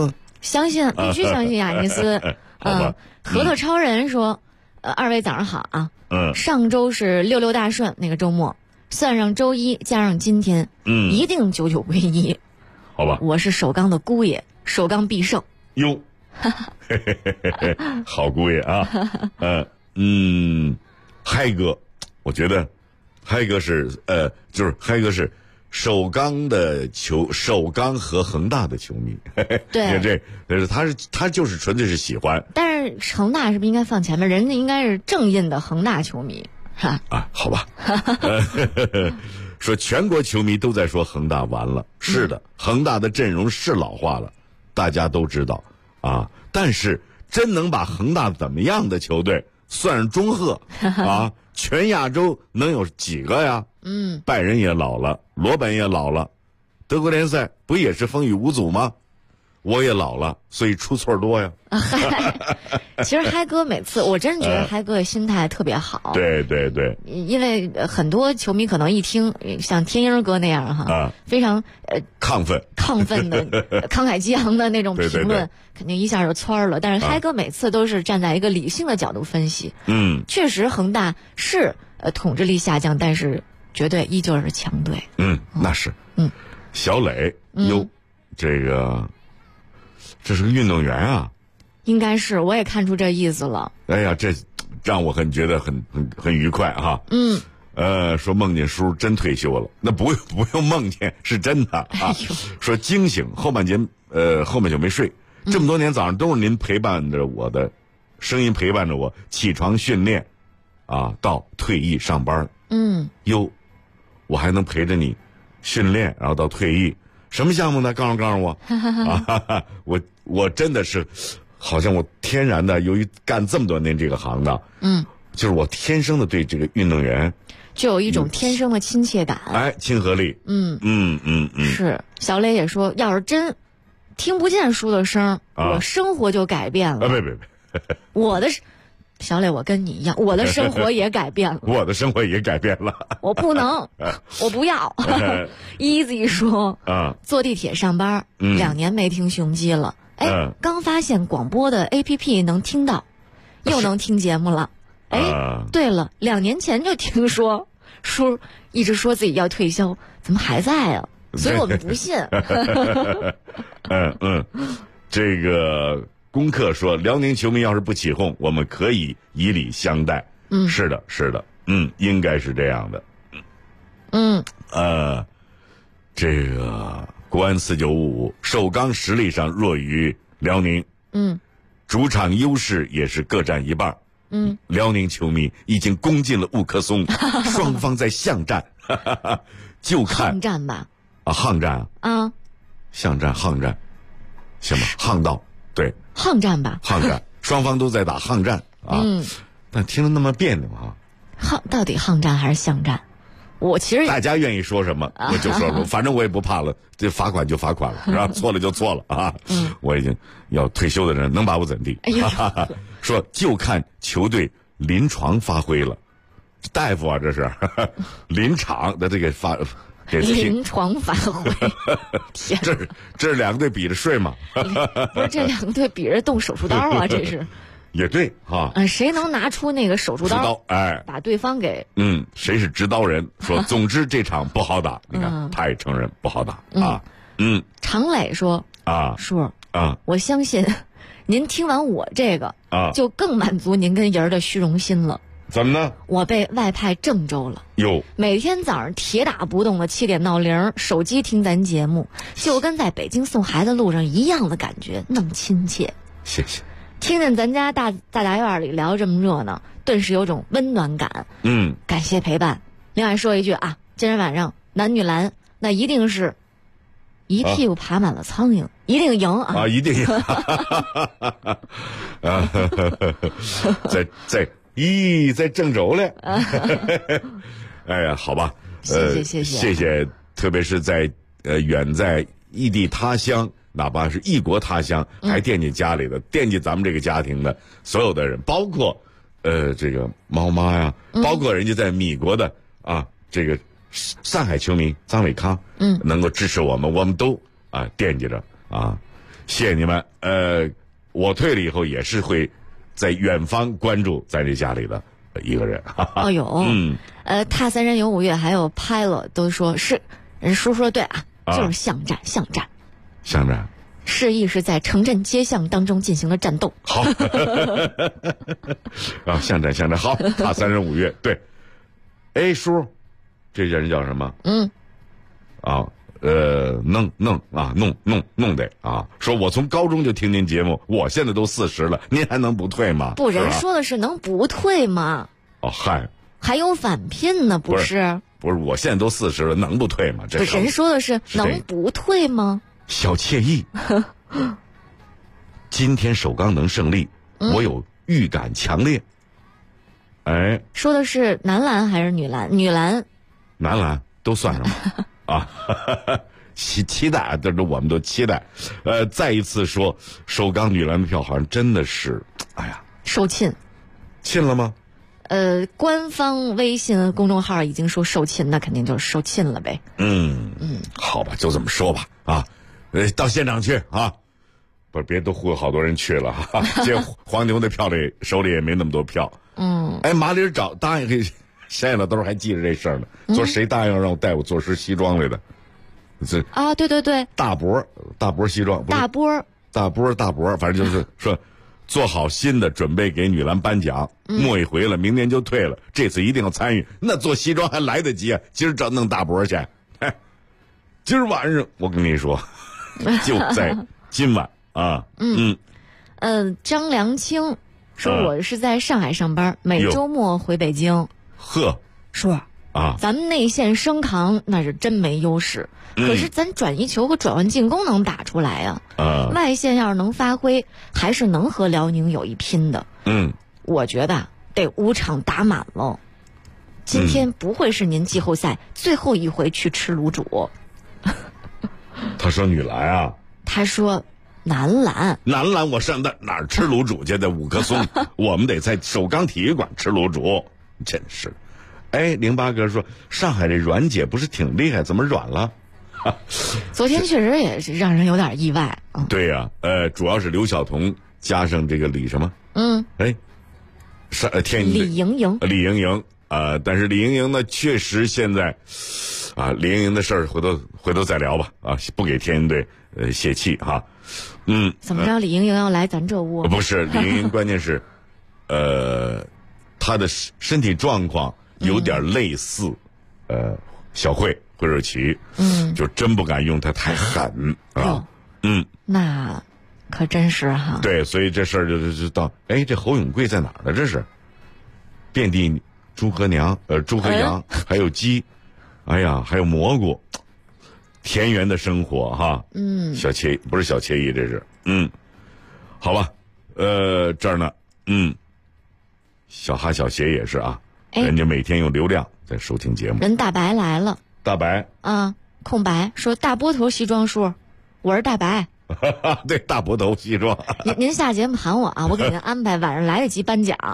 相信，必须相信雅尼斯。核桃超人说，二位早上好啊。上周是66大顺那个周末，算上周一加上今天，一定99归1。 好吧， 我是首钢的姑爷，首钢必胜。 哟，好姑爷啊。嗨哥，我觉得嗨哥是就是嗨哥是首钢和恒大的球迷。 对， 他就是纯粹是喜欢。 但是恒大是不是应该放前面？人家应该是正印的恒大球迷，哈啊，好吧。说全国球迷都在说恒大完了，是的，恒大的阵容是老化了，大家都知道啊。但是真能把恒大怎么样的球队算上中赫啊？全亚洲能有几个呀？拜仁也老了，罗本也老了，德国联赛不也是风雨无阻吗？我也老了，所以出错多呀。 其实嗨哥每次，我真觉得嗨哥的心态特别好。 对对对。 因为很多球迷可能一听像天鹰哥那样哈，非常亢奋的、慷慨激昂的那种评论， 对， 肯定一下就蹿了。但是嗨哥每次都是站在一个理性的角度分析。确实恒大是统治力下降，但是绝对依旧是强队。 那是。小磊，这是个运动员啊， 应该是，我也看出这意思了。 哎呀，这让我觉得很愉快哈。说梦见叔真退休了，那不用梦见，是真的啊。说惊醒后半就没睡，这么多年早上都是您陪伴着我的声音，陪伴着我起床训练啊，到退役上班。哟，我还能陪着你训练，然后到退役。什么项目呢？告诉我啊！我真的是，好像我天然的，由于干这么多年这个行当，就是我天生的对这个运动员就有一种天生的亲切感， 亲和力。 是。小磊也说，要是真听不见书的声，我生活就改变了。 别， 我的小磊，我跟你一样，我的生活也改变了。 我的生活也改变了。 我不能，我不要。Easy 说，坐地铁上班，2年没听雄鸡了。刚发现广播的 APP 能听到，又能听节目了。对了，2年前就听说叔一直说自己要退休，怎么还在啊？所以我们不信。 这个功课说，辽宁球迷要是不起哄，我们可以以礼相待。是的，应该是这样的。这个国安4955首钢实力上弱于辽宁，主场优势也是各占一半。辽宁球迷已经攻进了乌克松，双方在巷战，就看巷战吧。 巷战啊，巷战，行吧，巷道，对， 巷战吧， 巷战，双方都在打巷战啊。但听着那么别扭啊。 到底巷战还是巷战？我其实大家愿意说什么我就说什么，反正我也不怕了，这罚款就罚款了，是吧？错了就错了啊。我已经要退休的人能把我怎地？说就看球队临床发挥了，大夫啊，这是临场的这个临床发挥。天， 这是2个队比着睡吗？ 不是，这2个队比着动手术刀啊，这是。 也对哈。 谁能拿出那个手术刀？把对方给谁是执刀人？说总之这场不好打，你看他也承认不好打啊。 常磊说叔我相信您听完我这个就更满足您跟人儿的虚荣心了。 怎么呢？ 我被外派郑州了。 哟， 每天早上铁打不动的7点闹铃，手机听咱节目，就跟在北京送孩子路上一样的感觉，那么亲切。 谢谢。 听见咱家大院里聊这么热闹，顿时有种温暖感。感谢陪伴。另外说一句啊，今天晚上男女篮那一定是一屁股爬满了苍蝇，一定赢啊！ 一定赢。在郑州嘞。哎呀，好吧， 谢谢， 特别是在远在异地他乡。哪怕是异国他乡，还惦记家里的，惦记咱们这个家庭的所有的人，包括这个猫妈呀，包括人家在米国的这个上海球迷张伟康，能够支持我们，我们都惦记着啊。 谢谢你们。我退了以后也是会在远方关注在这家里的一个人。 哦有，踏三山游5月还有拍了都说是，人叔说对啊，就是巷战。 巷战。 示意是在城镇街巷当中进行了战斗。 好，啊，巷战好，踏三山5月对。哎，叔，这人叫什么？弄得啊！说我从高中就听您节目，我现在都40了，您还能不退吗？ 不，人说的是能不退吗？ 哦，嗨， 还有返聘呢，不是？ 不是，我现在都40了，能不退吗？这人说的是能不退吗？ 小惬意。今天首钢能胜利，我有预感强烈。哎， 说的是男篮还是女篮？女篮、 男篮都算上了啊。期待，这我们都期待。再一次说，首钢女篮的票好像真的是，哎呀， 售罄了吗？ 官方微信公众号已经说售罄，那肯定就是售罄了呗。 好吧，就这么说吧啊。到现场去啊，不是别都忽悠好多人去了哈。这黄牛的票里手里也没那么多票。哎，马里答应给乡下老兜还记着这事儿呢。说谁答应让我带我做身西装来的？这啊，对， 大波西装，大波，反正就是说做好新的准备给女篮颁奖，末一回了，明年就退了，这次一定要参与。那做西装还来得及啊！今儿找弄大波去，哎，今儿晚上我跟你说，就在今晚啊。 张良清说我是在上海上班，每周末回北京。 呵， 说咱们内线升扛那是真没优势，可是咱转移球和转换进攻能打出来呀。外线要是能发挥，还是能和辽宁有一拼的。我觉得得5场打满了，今天不会是您季后赛最后一回去吃卤煮。 他说女篮啊， 他说男篮我上哪儿吃卤煮去？在五棵松，我们得在首钢体育馆吃卤煮，真是。哎，08哥说上海这阮姐不是挺厉害，怎么软了？ 昨天确实也是让人有点意外。 对呀，主要是刘晓彤加上这个李什么？ 李盈莹但是李盈莹呢，确实现在李盈莹的事儿回头再聊吧不给天津队泄气哈。 怎么着？李盈莹要来咱这屋？ 不是，李盈莹关键是她的身体状况有点类似小慧若琪，就真不敢用她太狠啊。 那可真是哈。 对，所以这事儿就到这侯永贵在哪儿呢？这是遍地猪和羊，还有鸡，哎呀，还有蘑菇，田园的生活哈。小惬意不是小惬意，这是好吧。这儿呢，小哈小鞋也是啊，人家每天用流量在收听节目。 人大白来了， 大白空白说大波头西装叔，我是大白。 对，大波头西装。 您下节目喊我啊，我给您安排晚上来得及颁奖。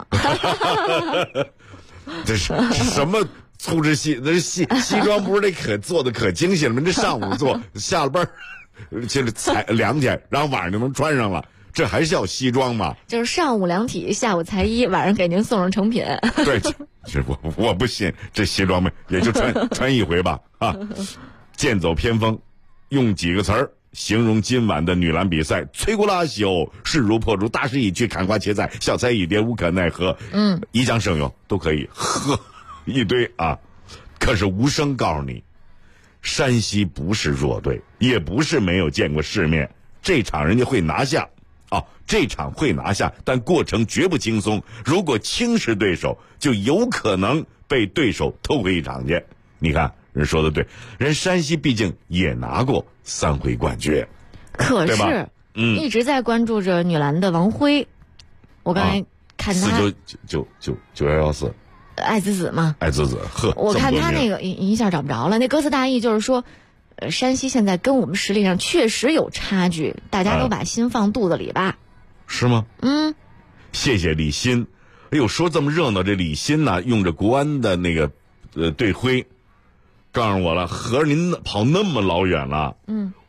这是什么粗制西？那西装不是得做的可精细了吗？这上午做，下了班就是才量去，然后晚上就能穿上了。这还是要西装吗？ 就是上午量体，下午裁衣，晚上给您送上成品。 对，我不信这西装也就穿一回吧啊！剑走偏锋，用几个词儿形容今晚的女篮比赛：摧枯拉朽，势如破竹，大势已去，砍瓜切菜，小菜一碟，无可奈何。一将胜有都可以，呵，一堆啊！可是无声告诉你，山西不是弱队，也不是没有见过世面，这场人家会拿下。这场会拿下，但过程绝不轻松。如果轻视对手，就有可能被对手偷回一场去。你看，人说的对，人山西毕竟也拿过3回冠军， 可是一直在关注着女篮的王辉。我刚才看他就9114， 爱子子嘛， 爱子子，呵， 我看他那个一下找不着了。那歌词大意就是说。山西现在跟我们实力上确实有差距，大家都把心放肚子里吧。 是吗？谢谢李欣。哎呦，说这么热闹，这李欣呢，用着国安的那个队徽，告诉我了，合着您跑那么老远了。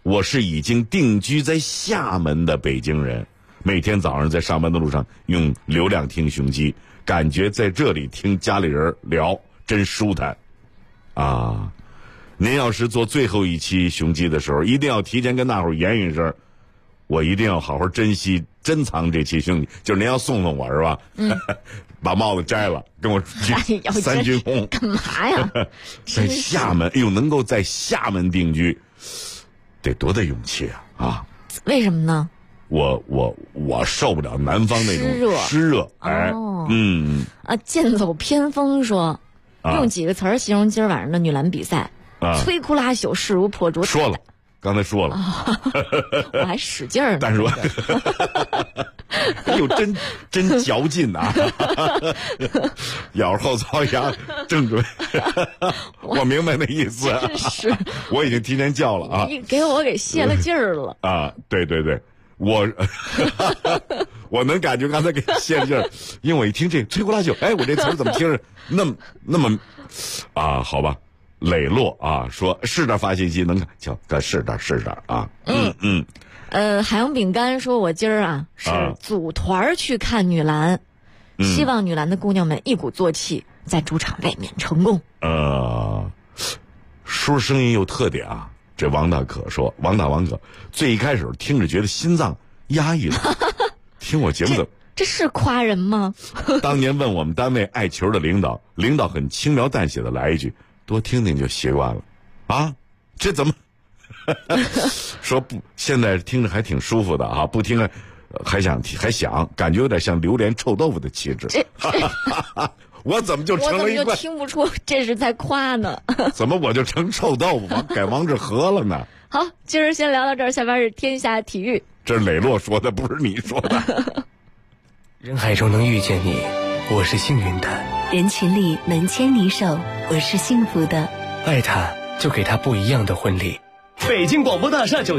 我是已经定居在厦门的北京人，每天早上在上班的路上用流量听雄鸡，感觉在这里听家里人聊真舒坦啊！您要是做最后一期雄鸡的时候，一定要提前跟大伙儿言语声，我一定要好好珍惜珍藏这期雄鸡，就是您要送送我是吧？把帽子摘了，跟我去三军红干嘛呀？ 在厦门，哎呦，能够在厦门定居，得多大勇气啊！ 为什么呢？ 我受不了南方那种湿热，哎， 剑走偏锋说，用几个词儿形容今儿晚上的女篮比赛？摧枯拉朽，势如破竹。 说了，刚才说了， 我还使劲儿呢。 但是我，哎呦，真嚼劲啊！咬后槽牙，正准。我明白那意思， 是， 我已经提前叫了啊！ 你给我给泄了劲儿了啊！对对对，我能感觉刚才给泄了劲儿，因为我一听这摧枯拉朽，哎，我这词儿怎么听着那么啊？好吧。磊落啊，说是的发信息能看，瞧，可是的啊， 海洋饼干说，我今儿啊是组团去看女篮，希望女篮的姑娘们一鼓作气，在主场卫冕成功。 说声音有特点啊，这王大可说，王可最一开始听着觉得心脏压抑了，听我节目怎么？ 这是夸人吗？ 当年问我们单位爱球的领导很轻描淡写的来一句。多听听就习惯了，啊，这怎么说不？现在听着还挺舒服的啊，不听还想，感觉有点像榴莲臭豆腐的气质。我怎么就成了一我怎么就听不出这是在夸呢？ 怎么我就成臭豆腐改王致和了呢？ 好，今儿先聊到这儿，下边是天下体育。 这是磊落说的，不是你说的。 人海中能遇见你，我是幸运的。 人群里能牵你手，我是幸福的。 爱他，就给他不一样的婚礼。 北京广播大厦酒